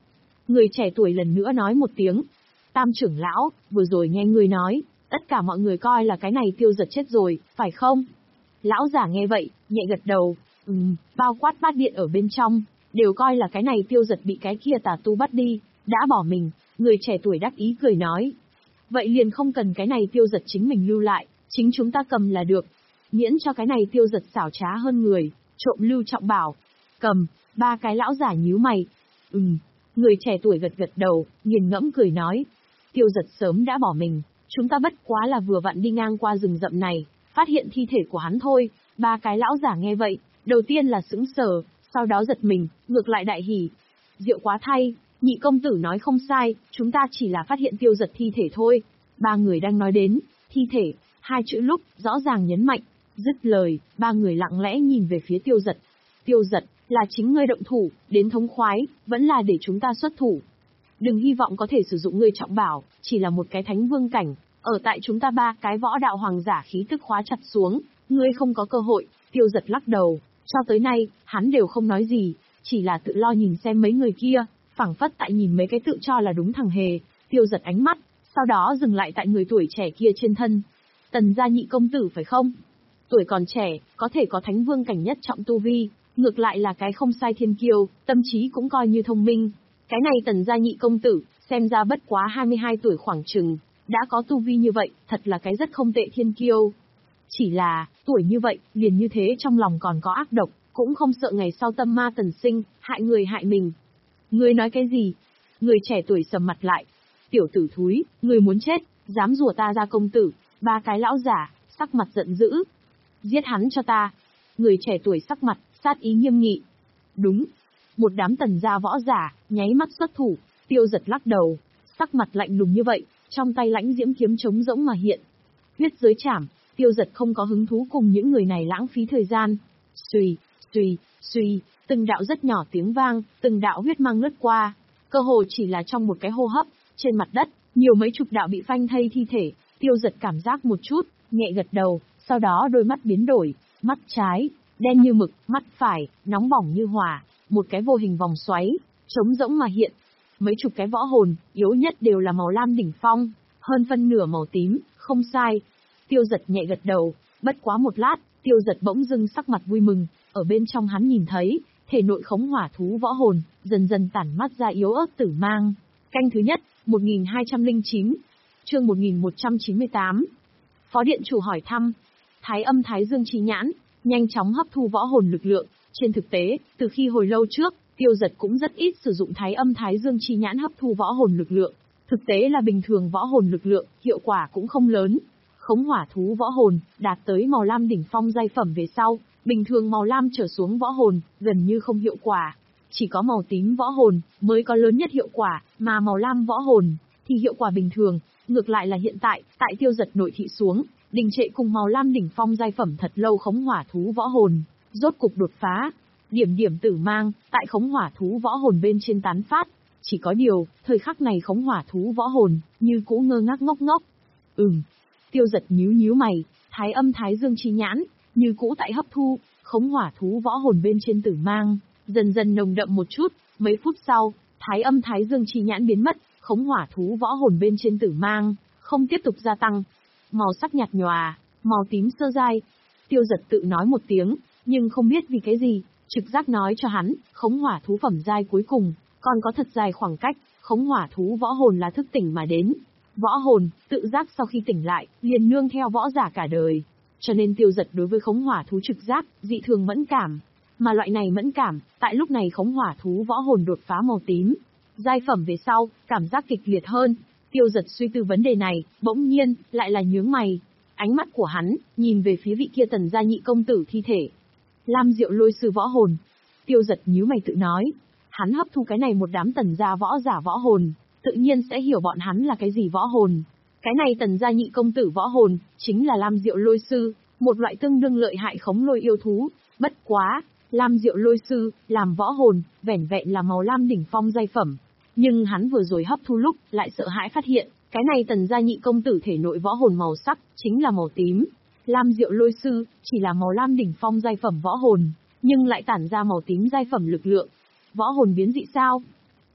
Người trẻ tuổi lần nữa nói một tiếng. Tam trưởng lão, vừa rồi nghe ngươi nói, tất cả mọi người coi là cái này Tiêu Giật chết rồi, phải không? Lão giả nghe vậy, nhẹ gật đầu. Ừm, bao quát bát điện ở bên trong, đều coi là cái này Tiêu Giật bị cái kia tà tu bắt đi, đã bỏ mình. Người trẻ tuổi đắc ý cười nói. Vậy liền không cần cái này Tiêu Giật chính mình lưu lại, chính chúng ta cầm là được. Miễn cho cái này Tiêu Giật xảo trá hơn người, trộm lưu trọng bảo. Cầm, ba cái lão giả nhíu mày. Ừm, người trẻ tuổi gật gật đầu, nghiền ngẫm cười nói. Tiêu Giật sớm đã bỏ mình, chúng ta bất quá là vừa vặn đi ngang qua rừng rậm này, phát hiện thi thể của hắn thôi. Ba cái lão giả nghe vậy, đầu tiên là sững sờ, sau đó giật mình, ngược lại đại hỉ. Diệu quá thay, nhị công tử nói không sai, chúng ta chỉ là phát hiện Tiêu Giật thi thể thôi. Ba người đang nói đến thi thể, hai chữ lúc, rõ ràng nhấn mạnh. Dứt lời, ba người lặng lẽ nhìn về phía Tiêu Giật. Tiêu Giật, là chính ngươi động thủ, đến thống khoái, vẫn là để chúng ta xuất thủ. Đừng hy vọng có thể sử dụng ngươi trọng bảo, chỉ là một cái thánh vương cảnh, ở tại chúng ta ba cái võ đạo hoàng giả khí tức khóa chặt xuống, ngươi không có cơ hội. Tiêu Giật lắc đầu, cho tới nay, hắn đều không nói gì, chỉ là tự lo nhìn xem mấy người kia, phảng phất tại nhìn mấy cái tự cho là đúng thằng hề. Tiêu Giật ánh mắt, sau đó dừng lại tại người tuổi trẻ kia trên thân. Tần gia nhị công tử phải không? Tuổi còn trẻ, có thể có thánh vương cảnh nhất trọng tu vi, ngược lại là cái không sai thiên kiêu, tâm trí cũng coi như thông minh. Cái này tần gia nhị công tử, xem ra bất quá hai mươi hai tuổi khoảng chừng, đã có tu vi như vậy, thật là cái rất không tệ thiên kiêu. Chỉ là, tuổi như vậy, liền như thế trong lòng còn có ác độc, cũng không sợ ngày sau tâm ma tần sinh, hại người hại mình. Ngươi nói cái gì? Người trẻ tuổi sầm mặt lại. Tiểu tử thúi, ngươi muốn chết, dám rủa ta ra công tử. Ba cái lão giả, sắc mặt giận dữ. Giết hắn cho ta. Người trẻ tuổi sắc mặt, sát ý nghiêm nghị. Đúng. Một đám tần gia võ giả, nháy mắt xuất thủ. Tiêu Giật lắc đầu, sắc mặt lạnh lùng như vậy, trong tay lãnh diễm kiếm trống rỗng mà hiện. Huyết giới chảm. Tiêu Giật không có hứng thú cùng những người này lãng phí thời gian. Xùy, xùy, xùy, từng đạo rất nhỏ tiếng vang, từng đạo huyết mang lướt qua. Cơ hồ chỉ là trong một cái hô hấp, trên mặt đất, nhiều mấy chục đạo bị phanh thây thi thể. Tiêu Giật cảm giác một chút, nhẹ gật đầu, sau đó đôi mắt biến đổi, mắt trái, đen như mực, mắt phải, nóng bỏng như hỏa, một cái vô hình vòng xoáy, trống rỗng mà hiện. Mấy chục cái võ hồn, yếu nhất đều là màu lam đỉnh phong, hơn phân nửa màu tím, không sai. Tiêu Giật nhẹ gật đầu, bất quá một lát, Tiêu Giật bỗng dưng sắc mặt vui mừng, ở bên trong hắn nhìn thấy, thể nội khống hỏa thú võ hồn, dần dần tản mắt ra yếu ớt tử mang. Canh thứ nhất, một nghìn hai trăm lẻ chín, chương một nghìn một trăm chín mươi tám. Phó điện chủ hỏi thăm, Thái Âm Thái Dương Chi Nhãn, nhanh chóng hấp thu võ hồn lực lượng. Trên thực tế, từ khi hồi lâu trước, Tiêu Giật cũng rất ít sử dụng Thái Âm Thái Dương Chi Nhãn hấp thu võ hồn lực lượng. Thực tế là bình thường võ hồn lực lượng, hiệu quả cũng không lớn. Khống hỏa thú võ hồn, đạt tới màu lam đỉnh phong giai phẩm về sau, bình thường màu lam trở xuống võ hồn, gần như không hiệu quả. Chỉ có màu tím võ hồn, mới có lớn nhất hiệu quả, mà màu lam võ hồn, thì hiệu quả bình thường. Ngược lại là hiện tại, tại Tiêu Giật nội thị xuống, đình trệ cùng màu lam đỉnh phong giai phẩm thật lâu khống hỏa thú võ hồn, rốt cục đột phá. Điểm điểm tử mang, tại khống hỏa thú võ hồn bên trên tán phát. Chỉ có điều, thời khắc này khống hỏa thú võ hồn, như cũ ngơ ngác ngốc ngốc. Ừm. Tiêu Giật nhíu nhíu mày, Thái Âm Thái Dương Chi Nhãn, như cũ tại hấp thu, khống hỏa thú võ hồn bên trên tử mang, dần dần nồng đậm một chút, mấy phút sau, Thái Âm Thái Dương Chi Nhãn biến mất, khống hỏa thú võ hồn bên trên tử mang, không tiếp tục gia tăng. Màu sắc nhạt nhòa, màu tím sơ giai. Tiêu Giật tự nói một tiếng, nhưng không biết vì cái gì, trực giác nói cho hắn, khống hỏa thú phẩm giai cuối cùng, còn có thật dài khoảng cách, khống hỏa thú võ hồn là thức tỉnh mà đến. Võ hồn, tự giác sau khi tỉnh lại, liền nương theo võ giả cả đời. Cho nên Tiêu Giật đối với khống hỏa thú trực giác, dị thường mẫn cảm. Mà loại này mẫn cảm, tại lúc này khống hỏa thú võ hồn đột phá màu tím. Giai phẩm về sau, cảm giác kịch liệt hơn. Tiêu Giật suy tư vấn đề này, bỗng nhiên, lại là nhướng mày. Ánh mắt của hắn, nhìn về phía vị kia tần gia nhị công tử thi thể. Lam Diệu Lôi Sư võ hồn. Tiêu Giật nhíu mày tự nói. Hắn hấp thu cái này một đám tần gia võ giả võ hồn, tự nhiên sẽ hiểu bọn hắn là cái gì võ hồn. Cái này tần gia nhị công tử võ hồn, chính là Lam Diệu Lôi Sư, một loại tương đương lợi hại khống lôi yêu thú. Bất quá, Lam Diệu Lôi Sư, làm võ hồn, vẻn vẹn là màu lam đỉnh phong giai phẩm. Nhưng hắn vừa rồi hấp thu lúc, lại sợ hãi phát hiện, cái này tần gia nhị công tử thể nội võ hồn màu sắc, chính là màu tím. Lam Diệu Lôi Sư, chỉ là màu lam đỉnh phong giai phẩm võ hồn, nhưng lại tản ra màu tím giai phẩm lực lượng. Võ hồn biến dị sao?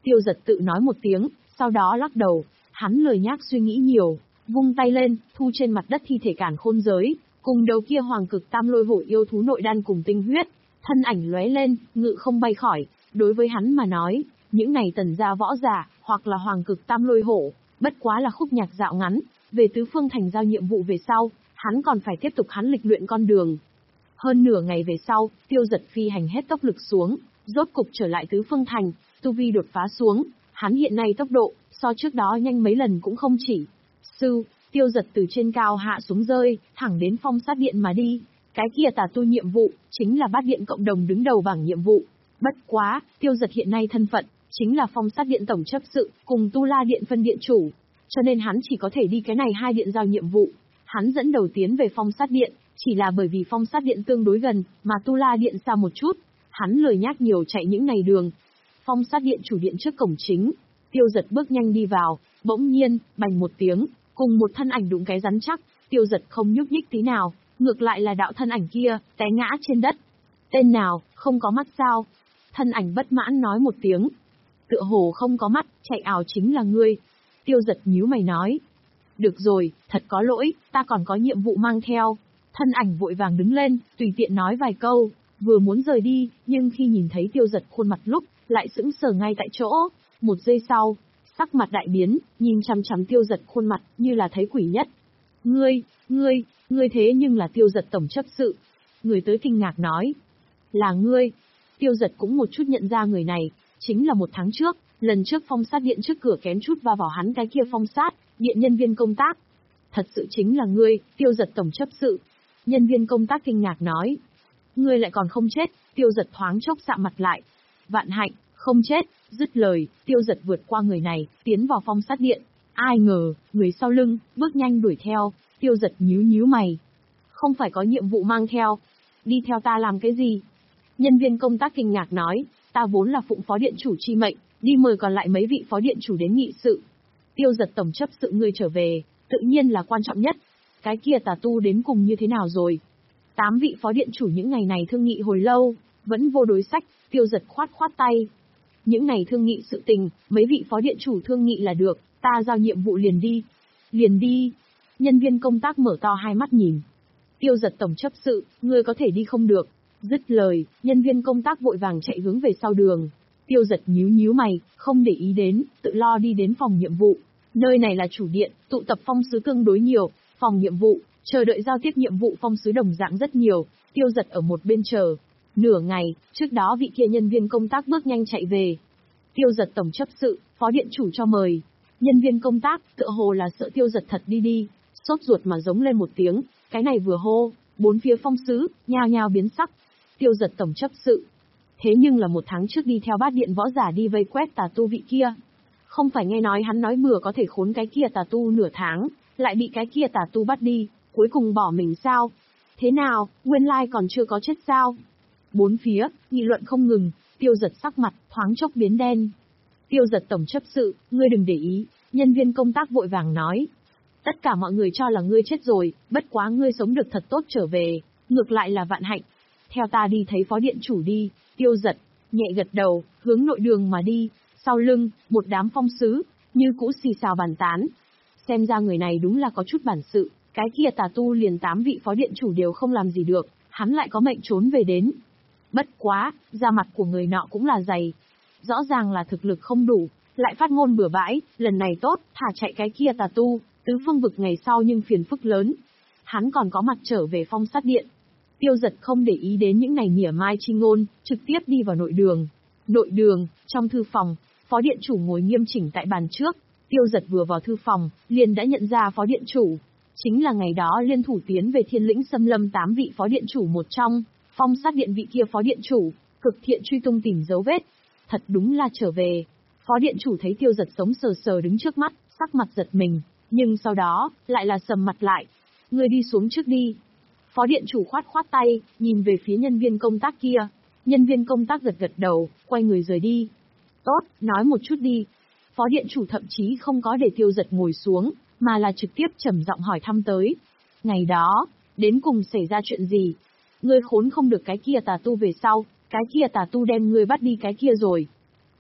Tiêu Giật tự nói một tiếng, sau đó lắc đầu, hắn lười nhác suy nghĩ nhiều, vung tay lên, thu trên mặt đất thi thể càn khôn giới, cùng đầu kia hoàng cực tam lôi hổ yêu thú nội đan cùng tinh huyết, thân ảnh lóe lên, ngự không bay khỏi. Đối với hắn mà nói, những này tần gia võ giả, hoặc là hoàng cực tam lôi hổ, bất quá là khúc nhạc dạo ngắn, về tứ phương thành giao nhiệm vụ về sau, hắn còn phải tiếp tục hắn lịch luyện con đường. Hơn nửa ngày về sau, Tiêu Giật phi hành hết tốc lực xuống, rốt cục trở lại tứ phương thành, tu vi đột phá xuống, hắn hiện nay tốc độ, so trước đó nhanh mấy lần cũng không chỉ. Sư, Tiêu Giật từ trên cao hạ xuống rơi, thẳng đến phong sát điện mà đi. Cái kia tà tu nhiệm vụ, chính là bát điện cộng đồng đứng đầu bảng nhiệm vụ. Bất quá, Tiêu Giật hiện nay thân phận, chính là phong sát điện tổng chấp sự, cùng tu la điện phân điện chủ. Cho nên hắn chỉ có thể đi cái này hai điện giao nhiệm vụ. Hắn dẫn đầu tiến về phong sát điện, chỉ là bởi vì phong sát điện tương đối gần, mà tu la điện xa một chút. Hắn lười nhác nhiều chạy những này đường. Phong sát điện chủ điện trước cổng chính, Tiêu Giật bước nhanh đi vào, bỗng nhiên, bành một tiếng, cùng một thân ảnh đụng cái rắn chắc, Tiêu Giật không nhúc nhích tí nào, ngược lại là đạo thân ảnh kia, té ngã trên đất. Tên nào, không có mắt sao? Thân ảnh bất mãn nói một tiếng. Tựa hồ không có mắt, chạy ảo chính là ngươi. Tiêu Giật nhíu mày nói. Được rồi, thật có lỗi, ta còn có nhiệm vụ mang theo. Thân ảnh vội vàng đứng lên, tùy tiện nói vài câu, vừa muốn rời đi, nhưng khi nhìn thấy Tiêu Giật khuôn mặt lúc, lại sững sờ ngay tại chỗ. Một giây sau, sắc mặt đại biến, nhìn chằm chằm Tiêu Giật khuôn mặt như là thấy quỷ nhất. Ngươi, ngươi, ngươi thế nhưng là Tiêu Giật tổng chấp sự. Người tới kinh ngạc nói. Là ngươi. Tiêu Giật cũng một chút nhận ra người này, chính là một tháng trước, lần trước phong sát điện trước cửa kém chút va vào hắn cái kia phong sát, điện nhân viên công tác. Thật sự chính là ngươi, Tiêu Giật tổng chấp sự. Nhân viên công tác kinh ngạc nói. Ngươi lại còn không chết, Tiêu Giật thoáng chốc sạm mặt lại. Vạn hạnh, không chết, dứt lời, Tiêu Giật vượt qua người này, tiến vào phong sát điện. Ai ngờ, người sau lưng, bước nhanh đuổi theo, Tiêu Giật nhíu nhíu mày. Không phải có nhiệm vụ mang theo. Đi theo ta làm cái gì? Nhân viên công tác kinh ngạc nói, ta vốn là phụng phó điện chủ chi mệnh, đi mời còn lại mấy vị phó điện chủ đến nghị sự. Tiêu Giật tổng chấp sự ngươi trở về, tự nhiên là quan trọng nhất. Cái kia tà tu đến cùng như thế nào rồi? Tám vị phó điện chủ những ngày này thương nghị hồi lâu, vẫn vô đối sách, Tiêu Giật khoát khoát tay. Những ngày thương nghị sự tình, mấy vị phó điện chủ thương nghị là được, ta giao nhiệm vụ liền đi. Liền đi. Nhân viên công tác mở to hai mắt nhìn. Tiêu Giật tổng chấp sự, ngươi có thể đi không được. Dứt lời, nhân viên công tác vội vàng chạy hướng về sau đường. Tiêu Giật nhíu nhíu mày, không để ý đến, tự lo đi đến phòng nhiệm vụ. Nơi này là chủ điện, tụ tập phong sứ tương đối nhiều, phòng nhiệm vụ, chờ đợi giao tiếp nhiệm vụ phong sứ đồng dạng rất nhiều. Tiêu Giật ở một bên chờ. Nửa ngày, trước đó vị kia nhân viên công tác bước nhanh chạy về. Tiêu Giật tổng chấp sự, phó điện chủ cho mời. Nhân viên công tác, tựa hồ là sợ Tiêu Giật thật đi đi, sốt ruột mà giống lên một tiếng, cái này vừa hô, bốn phía phong sứ, nhao nhao biến sắc. Tiêu Giật tổng chấp sự. Thế nhưng là một tháng trước đi theo bát điện võ giả đi vây quét tà tu vị kia. Không phải nghe nói hắn nói bừa có thể khốn cái kia tà tu nửa tháng, lại bị cái kia tà tu bắt đi, cuối cùng bỏ mình sao? Thế nào, nguyên lai còn chưa có chết sao? Bốn phía, nghị luận không ngừng, Tiêu Giật sắc mặt, thoáng chốc biến đen. Tiêu Giật tổng chấp sự, ngươi đừng để ý, nhân viên công tác vội vàng nói. Tất cả mọi người cho là ngươi chết rồi, bất quá ngươi sống được thật tốt trở về, ngược lại là vạn hạnh. Theo ta đi thấy phó điện chủ đi. Tiêu Giật, nhẹ gật đầu, hướng nội đường mà đi, sau lưng, một đám phong sứ, như cũ xì xào bàn tán. Xem ra người này đúng là có chút bản sự, cái kia tà tu liền tám vị phó điện chủ đều không làm gì được, hắn lại có mệnh trốn về đến. Bất quá, da mặt của người nọ cũng là dày. Rõ ràng là thực lực không đủ, lại phát ngôn bừa bãi, lần này tốt, thả chạy cái kia tà tu, tứ phương vực ngày sau nhưng phiền phức lớn. Hắn còn có mặt trở về phong sát điện. Tiêu Giật không để ý đến những này mỉa mai chi ngôn, trực tiếp đi vào nội đường. Nội đường, trong thư phòng, phó điện chủ ngồi nghiêm chỉnh tại bàn trước. Tiêu Giật vừa vào thư phòng, liền đã nhận ra phó điện chủ. Chính là ngày đó liên thủ tiến về thiên lĩnh xâm lâm tám vị phó điện chủ một trong, phong sát điện vị kia phó điện chủ, cực thiện truy tung tìm dấu vết. Thật đúng là trở về. Phó điện chủ thấy Tiêu Giật sống sờ sờ đứng trước mắt, sắc mặt giật mình, nhưng sau đó, lại là sầm mặt lại. Ngươi đi xuống trước đi. Phó điện chủ khoát khoát tay, nhìn về phía nhân viên công tác kia. Nhân viên công tác gật gật đầu, quay người rời đi. Tốt, nói một chút đi. Phó điện chủ thậm chí không có để Tiêu Giật ngồi xuống, mà là trực tiếp trầm giọng hỏi thăm tới. Ngày đó, đến cùng xảy ra chuyện gì? Ngươi khốn không được cái kia tà tu về sau, cái kia tà tu đem ngươi bắt đi cái kia rồi.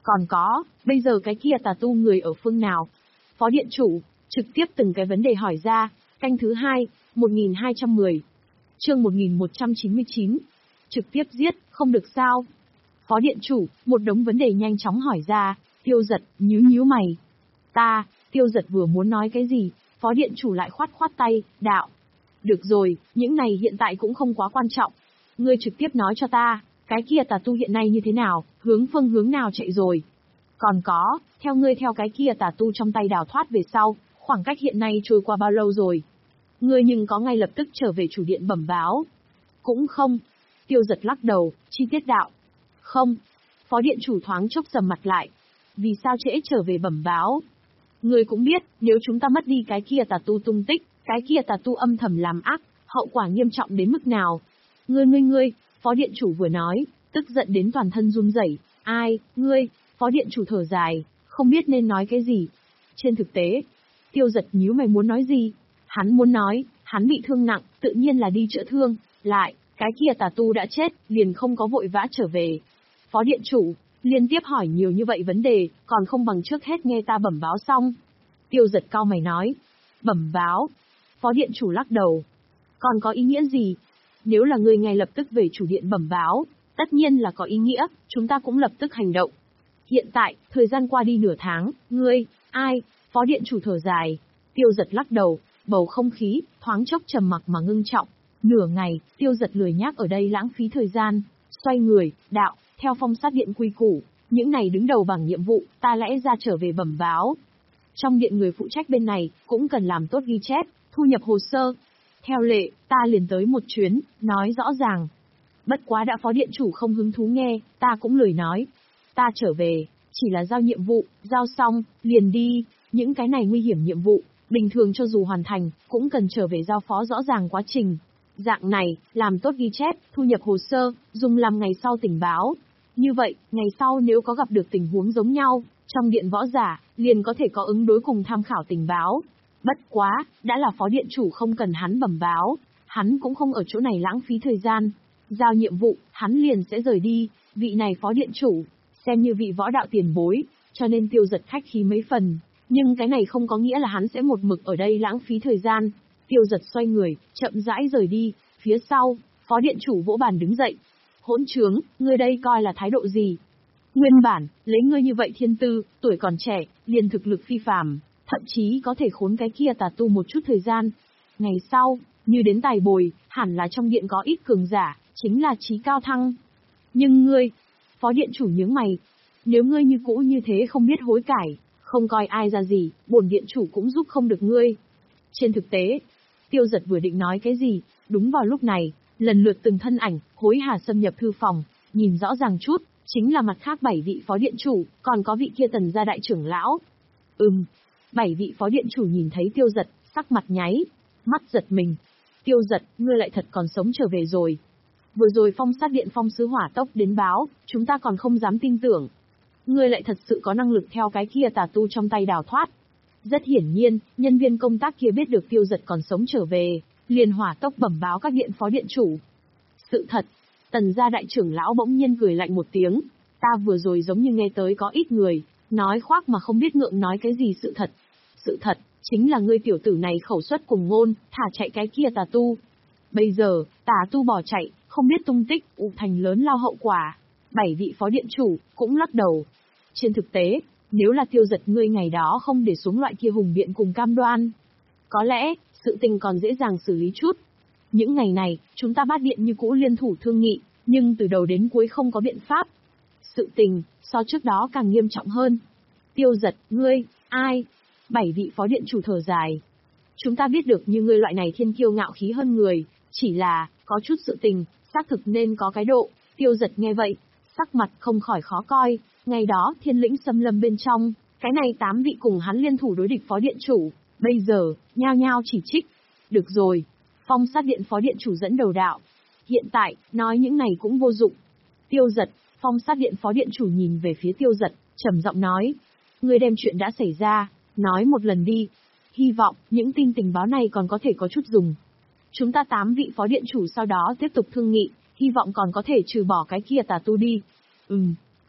Còn có, bây giờ cái kia tà tu người ở phương nào? Phó điện chủ, trực tiếp từng cái vấn đề hỏi ra. Canh thứ hai, một nghìn hai trăm mười. Chương một nghìn một trăm chín mươi chín. Trực tiếp giết, không được sao? Phó điện chủ, một đống vấn đề nhanh chóng hỏi ra. Tiêu Dật nhíu nhíu mày. Ta, Tiêu Dật vừa muốn nói cái gì, phó điện chủ lại khoát khoát tay, đạo. Được rồi, những này hiện tại cũng không quá quan trọng. Ngươi trực tiếp nói cho ta, cái kia tà tu hiện nay như thế nào, hướng phương hướng nào chạy rồi. Còn có, theo ngươi theo cái kia tà tu trong tay đào thoát về sau, khoảng cách hiện nay trôi qua bao lâu rồi? Ngươi nhưng có ngay lập tức trở về chủ điện bẩm báo? Cũng không. Tiêu Dật lắc đầu, chi tiết đạo. Không. Phó điện chủ thoáng chốc sầm mặt lại. Vì sao trễ trở về bẩm báo? Ngươi cũng biết, nếu chúng ta mất đi cái kia tà tu tung tích, cái kia tà tu âm thầm làm ác, hậu quả nghiêm trọng đến mức nào? Ngươi ngươi ngươi, phó điện chủ vừa nói, tức giận đến toàn thân run rẩy. Ai, ngươi, phó điện chủ thở dài, không biết nên nói cái gì. Trên thực tế, Tiêu Dật nhíu mày muốn nói gì? Hắn muốn nói, hắn bị thương nặng, tự nhiên là đi chữa thương, lại, cái kia tà tu đã chết, liền không có vội vã trở về. Phó điện chủ, liên tiếp hỏi nhiều như vậy vấn đề, còn không bằng trước hết nghe ta bẩm báo xong. Tiêu Dật cau mày nói. Bẩm báo. Phó điện chủ lắc đầu. Còn có ý nghĩa gì? Nếu là ngươi ngay lập tức về chủ điện bẩm báo, tất nhiên là có ý nghĩa, chúng ta cũng lập tức hành động. Hiện tại, thời gian qua đi nửa tháng, ngươi, ai? Phó điện chủ thở dài. Tiêu Dật lắc đầu, bầu không khí, thoáng chốc trầm mặc mà ngưng trọng. Nửa ngày, Tiêu Dật lười nhác ở đây lãng phí thời gian, xoay người, đạo, theo phong sát điện quy củ, những này đứng đầu bảng nhiệm vụ, ta lẽ ra trở về bẩm báo. Trong điện người phụ trách bên này, cũng cần làm tốt ghi chép, thu nhập hồ sơ. Theo lệ, ta liền tới một chuyến, nói rõ ràng. Bất quá đã phó điện chủ không hứng thú nghe, ta cũng lười nói. Ta trở về, chỉ là giao nhiệm vụ, giao xong, liền đi, những cái này nguy hiểm nhiệm vụ, bình thường cho dù hoàn thành, cũng cần trở về giao phó rõ ràng quá trình. Dạng này, làm tốt ghi chép, thu nhập hồ sơ, dùng làm ngày sau tình báo. Như vậy, ngày sau nếu có gặp được tình huống giống nhau, trong điện võ giả, liền có thể có ứng đối cùng tham khảo tình báo. Bất quá, đã là phó điện chủ không cần hắn bẩm báo, hắn cũng không ở chỗ này lãng phí thời gian. Giao nhiệm vụ, hắn liền sẽ rời đi, vị này phó điện chủ, xem như vị võ đạo tiền bối, cho nên Tiêu Dật khách khí mấy phần. Nhưng cái này không có nghĩa là hắn sẽ một mực ở đây lãng phí thời gian. Tiêu Dật xoay người, chậm rãi rời đi, phía sau, phó điện chủ vỗ bàn đứng dậy. Hỗn trướng, ngươi đây coi là thái độ gì? Nguyên bản, lấy ngươi như vậy thiên tư, tuổi còn trẻ, liền thực lực phi phàm, thậm chí có thể khốn cái kia tà tu một chút thời gian. Ngày sau, như đến tài bồi, hẳn là trong điện có ít cường giả, chính là chí cao thăng. Nhưng ngươi, phó điện chủ nhướng mày, nếu ngươi như cũ như thế không biết hối cải, không coi ai ra gì, bổn điện chủ cũng giúp không được ngươi. Trên thực tế, Tiêu Dật vừa định nói cái gì, đúng vào lúc này, lần lượt từng thân ảnh, hối hả xâm nhập thư phòng, nhìn rõ ràng chút, chính là mặt khác bảy vị phó điện chủ, còn có vị kia Tần gia đại trưởng lão. Ừm, bảy vị phó điện chủ nhìn thấy Tiêu Dật, sắc mặt nháy, mắt giật mình. Tiêu Dật, ngươi lại thật còn sống trở về rồi. Vừa rồi phong sát điện phong sứ hỏa tốc đến báo, chúng ta còn không dám tin tưởng. Ngươi lại thật sự có năng lực theo cái kia tà tu trong tay đào thoát. Rất hiển nhiên, nhân viên công tác kia biết được Tiêu Dật còn sống trở về, liền hỏa tốc bẩm báo các điện phó điện chủ. Sự thật, Tần gia đại trưởng lão bỗng nhiên cười lạnh một tiếng, ta vừa rồi giống như nghe tới có ít người, nói khoác mà không biết ngượng nói cái gì sự thật. Sự thật, chính là ngươi tiểu tử này khẩu suất cùng ngôn, thả chạy cái kia tà tu. Bây giờ, tà tu bỏ chạy, không biết tung tích, ụ thành lớn lao hậu quả. Bảy vị phó điện chủ, cũng lắc đầu. Trên thực tế, nếu là Tiêu Dật ngươi ngày đó không để xuống loại kia hùng biện cùng cam đoan, có lẽ, sự tình còn dễ dàng xử lý chút. Những ngày này, chúng ta bát điện như cũ liên thủ thương nghị, nhưng từ đầu đến cuối không có biện pháp. Sự tình, so trước đó càng nghiêm trọng hơn. Tiêu Dật, ngươi, ai? Bảy vị phó điện chủ thở dài. Chúng ta biết được như ngươi loại này thiên kiêu ngạo khí hơn người, chỉ là, có chút sự tình, xác thực nên có cái độ. Tiêu Dật nghe vậy, sắc mặt không khỏi khó coi, ngày đó thiên lĩnh xâm lâm bên trong, cái này tám vị cùng hắn liên thủ đối địch phó điện chủ, bây giờ, nhao nhao chỉ trích. Được rồi, phong sát điện phó điện chủ dẫn đầu đạo. Hiện tại, nói những này cũng vô dụng. Tiêu Dật, phong sát điện phó điện chủ nhìn về phía Tiêu Dật, trầm giọng nói. Ngươi đem chuyện đã xảy ra, nói một lần đi. Hy vọng, những tin tình báo này còn có thể có chút dùng. Chúng ta tám vị phó điện chủ sau đó tiếp tục thương nghị, hy vọng còn có thể trừ bỏ cái kia tà tu đi. Ừm,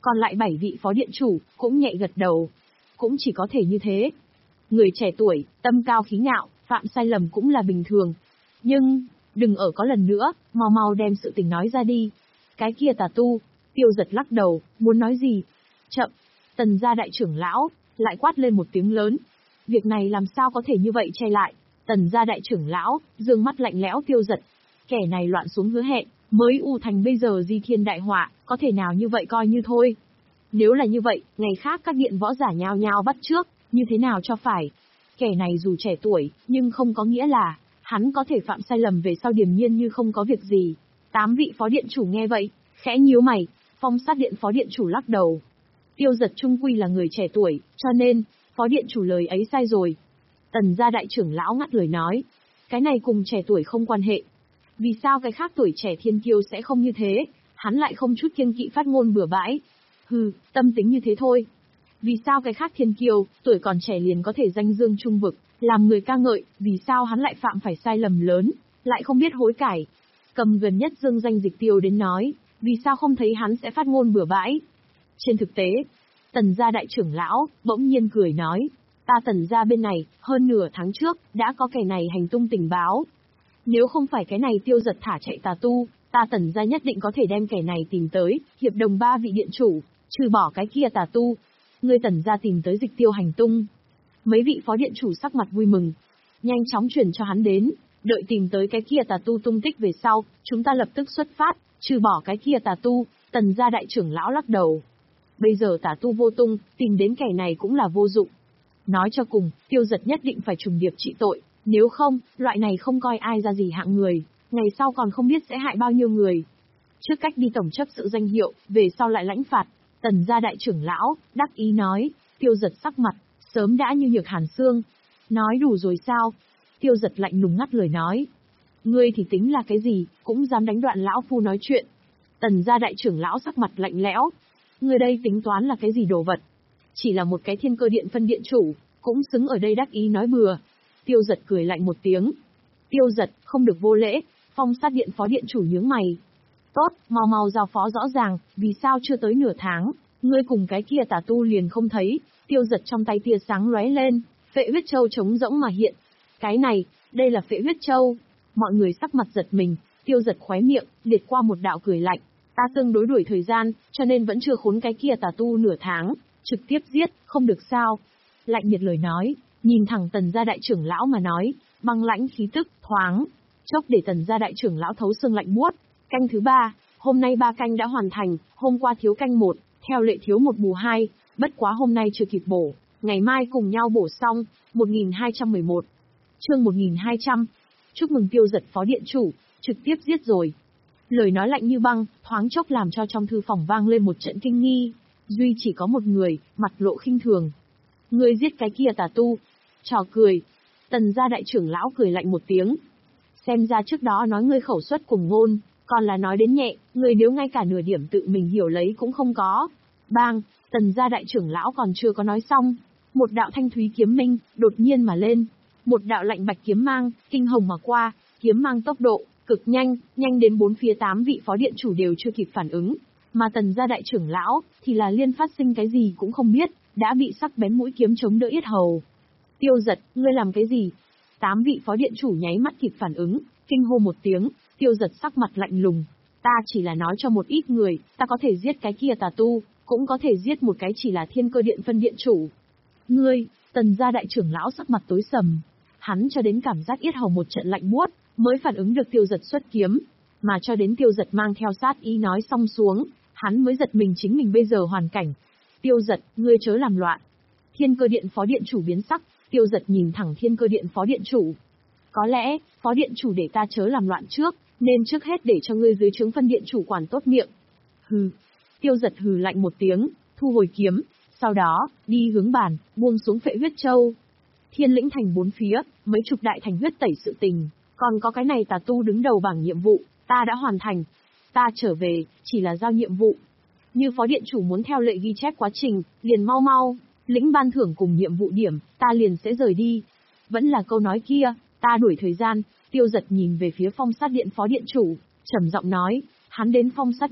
Còn lại bảy vị phó điện chủ, cũng nhẹ gật đầu. Cũng chỉ có thể như thế. Người trẻ tuổi, tâm cao khí ngạo, phạm sai lầm cũng là bình thường. Nhưng, đừng ở có lần nữa, mau mau đem sự tình nói ra đi. Cái kia tà tu, Tiêu Giật lắc đầu, muốn nói gì? Chậm, Tần gia đại trưởng lão, lại quát lên một tiếng lớn. Việc này làm sao có thể như vậy che lại? Tần gia đại trưởng lão, dương mắt lạnh lẽo Tiêu Giật. Kẻ này loạn xuống hứa hẹn, mới U thành bây giờ di thiên đại họa, có thể nào như vậy coi như thôi. Nếu là như vậy, ngày khác các điện võ giả nhao nhao bắt trước, như thế nào cho phải? Kẻ này dù trẻ tuổi, nhưng không có nghĩa là, hắn có thể phạm sai lầm về sau điềm nhiên như không có việc gì. Tám vị phó điện chủ nghe vậy, khẽ nhíu mày, Phong Sát điện phó điện chủ lắc đầu. Tiêu Giật trung quy là người trẻ tuổi, cho nên, phó điện chủ lời ấy sai rồi. Tần gia đại trưởng lão ngắt lời nói, cái này cùng trẻ tuổi không quan hệ. Vì sao cái khác tuổi trẻ thiên kiêu sẽ không như thế, hắn lại không chút kiêng kỵ phát ngôn bừa bãi. Hừ, tâm tính như thế thôi. Vì sao cái khác thiên kiêu, tuổi còn trẻ liền có thể danh dương trung vực, làm người ca ngợi, vì sao hắn lại phạm phải sai lầm lớn, lại không biết hối cải. Cầm gần nhất dương danh Dịch Tiêu đến nói, vì sao không thấy hắn sẽ phát ngôn bừa bãi. Trên thực tế, Tần gia đại trưởng lão, bỗng nhiên cười nói, ta Tần gia bên này, hơn nửa tháng trước, đã có kẻ này hành tung tình báo. Nếu không phải cái này Tiêu Giật thả chạy tà tu, ta Tần gia nhất định có thể đem kẻ này tìm tới, hiệp đồng ba vị điện chủ, trừ bỏ cái kia tà tu. Ngươi Tần gia tìm tới Dịch Tiêu hành tung. Mấy vị phó điện chủ sắc mặt vui mừng, nhanh chóng truyền cho hắn đến, đợi tìm tới cái kia tà tu tung tích về sau, chúng ta lập tức xuất phát, trừ bỏ cái kia tà tu. Tần gia đại trưởng lão lắc đầu. Bây giờ tà tu vô tung, tìm đến kẻ này cũng là vô dụng. Nói cho cùng, Tiêu Giật nhất định phải trùng điệp trị tội, nếu không, loại này không coi ai ra gì hạng người, ngày sau còn không biết sẽ hại bao nhiêu người. Trước cách đi tổng chấp sự danh hiệu, về sau lại lãnh phạt, Tần gia đại trưởng lão, đắc ý nói. Tiêu Giật sắc mặt, sớm đã như nhược hàn xương. Nói đủ rồi sao? Tiêu Giật lạnh lùng ngắt lời nói. Ngươi thì tính là cái gì, cũng dám đánh đoạn lão phu nói chuyện. Tần gia đại trưởng lão sắc mặt lạnh lẽo. Ngươi đây tính toán là cái gì đồ vật? Chỉ là một cái thiên cơ điện phân điện chủ, cũng xứng ở đây đắc ý nói bừa. Tiêu Giật cười lạnh một tiếng. Tiêu Giật, không được vô lễ. Phong Sát điện phó điện chủ nhướng mày. Tốt, mau mau giao phó rõ ràng, vì sao chưa tới nửa tháng, ngươi cùng cái kia tà tu liền không thấy. Tiêu Giật trong tay tia sáng lóe lên, Phệ huyết châu trống rỗng mà hiện. Cái này, đây là Phệ huyết châu. Mọi người sắc mặt giật mình, Tiêu Giật khóe miệng, liệt qua một đạo cười lạnh. Ta tương đối đuổi thời gian, cho nên vẫn chưa khốn cái kia tà tu nửa tháng, trực tiếp giết, không được sao. Lạnh nhiệt lời nói, nhìn thẳng Tần gia đại trưởng lão mà nói, băng lãnh khí tức, thoáng, chốc để Tần gia đại trưởng lão thấu xương lạnh buốt. Canh thứ ba, hôm nay ba canh đã hoàn thành, hôm qua thiếu canh một, theo lệ thiếu một bù hai, bất quá hôm nay chưa kịp bổ, ngày mai cùng nhau bổ xong, một nghìn hai trăm mười một. Chương một nghìn hai trăm. Chúc mừng Tiêu Giật phó điện chủ, trực tiếp giết rồi. Lời nói lạnh như băng, thoáng chốc làm cho trong thư phòng vang lên một trận kinh nghi. Duy chỉ có một người, mặt lộ khinh thường. Ngươi giết cái kia tà tu. Trò cười. Tần gia đại trưởng lão cười lạnh một tiếng. Xem ra trước đó nói ngươi khẩu suất cùng ngôn, còn là nói đến nhẹ, ngươi nếu ngay cả nửa điểm tự mình hiểu lấy cũng không có. Bang, Tần gia đại trưởng lão còn chưa có nói xong. Một đạo thanh thúy kiếm minh, đột nhiên mà lên. Một đạo lạnh bạch kiếm mang, kinh hồng mà qua, kiếm mang tốc độ cực nhanh, nhanh đến bốn phía tám vị phó điện chủ đều chưa kịp phản ứng, mà Tần gia đại trưởng lão thì là liên phát sinh cái gì cũng không biết, đã bị sắc bén mũi kiếm chống đỡ yết hầu. Tiêu Giật, ngươi làm cái gì? Tám vị phó điện chủ nháy mắt kịp phản ứng, kinh hô một tiếng. Tiêu Giật sắc mặt lạnh lùng, ta chỉ là nói cho một ít người, ta có thể giết cái kia tà tu, cũng có thể giết một cái chỉ là thiên cơ điện phân điện chủ. Ngươi, Tần gia đại trưởng lão sắc mặt tối sầm, hắn cho đến cảm giác yết hầu một trận lạnh buốt, mới phản ứng được Tiêu Giật xuất kiếm, mà cho đến Tiêu Giật mang theo sát ý nói xong xuống, hắn mới giật mình chính mình bây giờ hoàn cảnh. Tiêu Giật, ngươi chớ làm loạn. Thiên cơ điện phó điện chủ biến sắc, Tiêu Giật nhìn thẳng thiên cơ điện phó điện chủ. Có lẽ, phó điện chủ để ta chớ làm loạn trước, nên trước hết để cho ngươi dưới trướng phân điện chủ quản tốt miệng. Hừ. Tiêu Giật hừ lạnh một tiếng, thu hồi kiếm, sau đó, đi hướng bàn, buông xuống Phệ huyết châu. Thiên lĩnh thành bốn phía, mấy chục đại thành huyết tẩy sự tình, còn có cái này tà tu đứng đầu bảng nhiệm vụ, ta đã hoàn thành. Ta trở về, chỉ là giao nhiệm vụ. Như phó điện chủ muốn theo lệ ghi chép quá trình, liền mau mau, lĩnh ban thưởng cùng nhiệm vụ điểm, ta liền sẽ rời đi. Vẫn là câu nói kia, ta đuổi thời gian. Tiêu Giật nhìn về phía Phong Sát điện phó điện chủ, trầm giọng nói, hắn đến Phong Sát điện,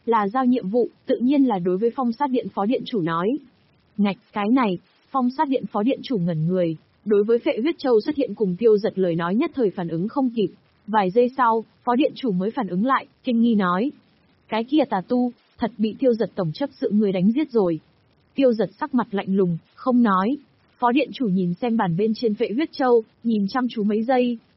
là giao nhiệm vụ, tự nhiên là đối với Phong Sát Điện Phó Điện Chủ nói. Ngạch, cái này, Phong Sát Điện Phó Điện Chủ ngẩn người, đối với Phệ Huyết Châu xuất hiện cùng Tiêu Giật lời nói nhất thời phản ứng không kịp. Vài giây sau, Phó Điện Chủ mới phản ứng lại, kinh nghi nói. Cái kia tà tu, thật bị Tiêu Giật tổng chấp sự người đánh giết rồi. Tiêu Giật sắc mặt lạnh lùng, không nói. Phó Điện Chủ nhìn xem bàn bên trên Phệ Huyết Châu, nhìn chăm chú mấy giây,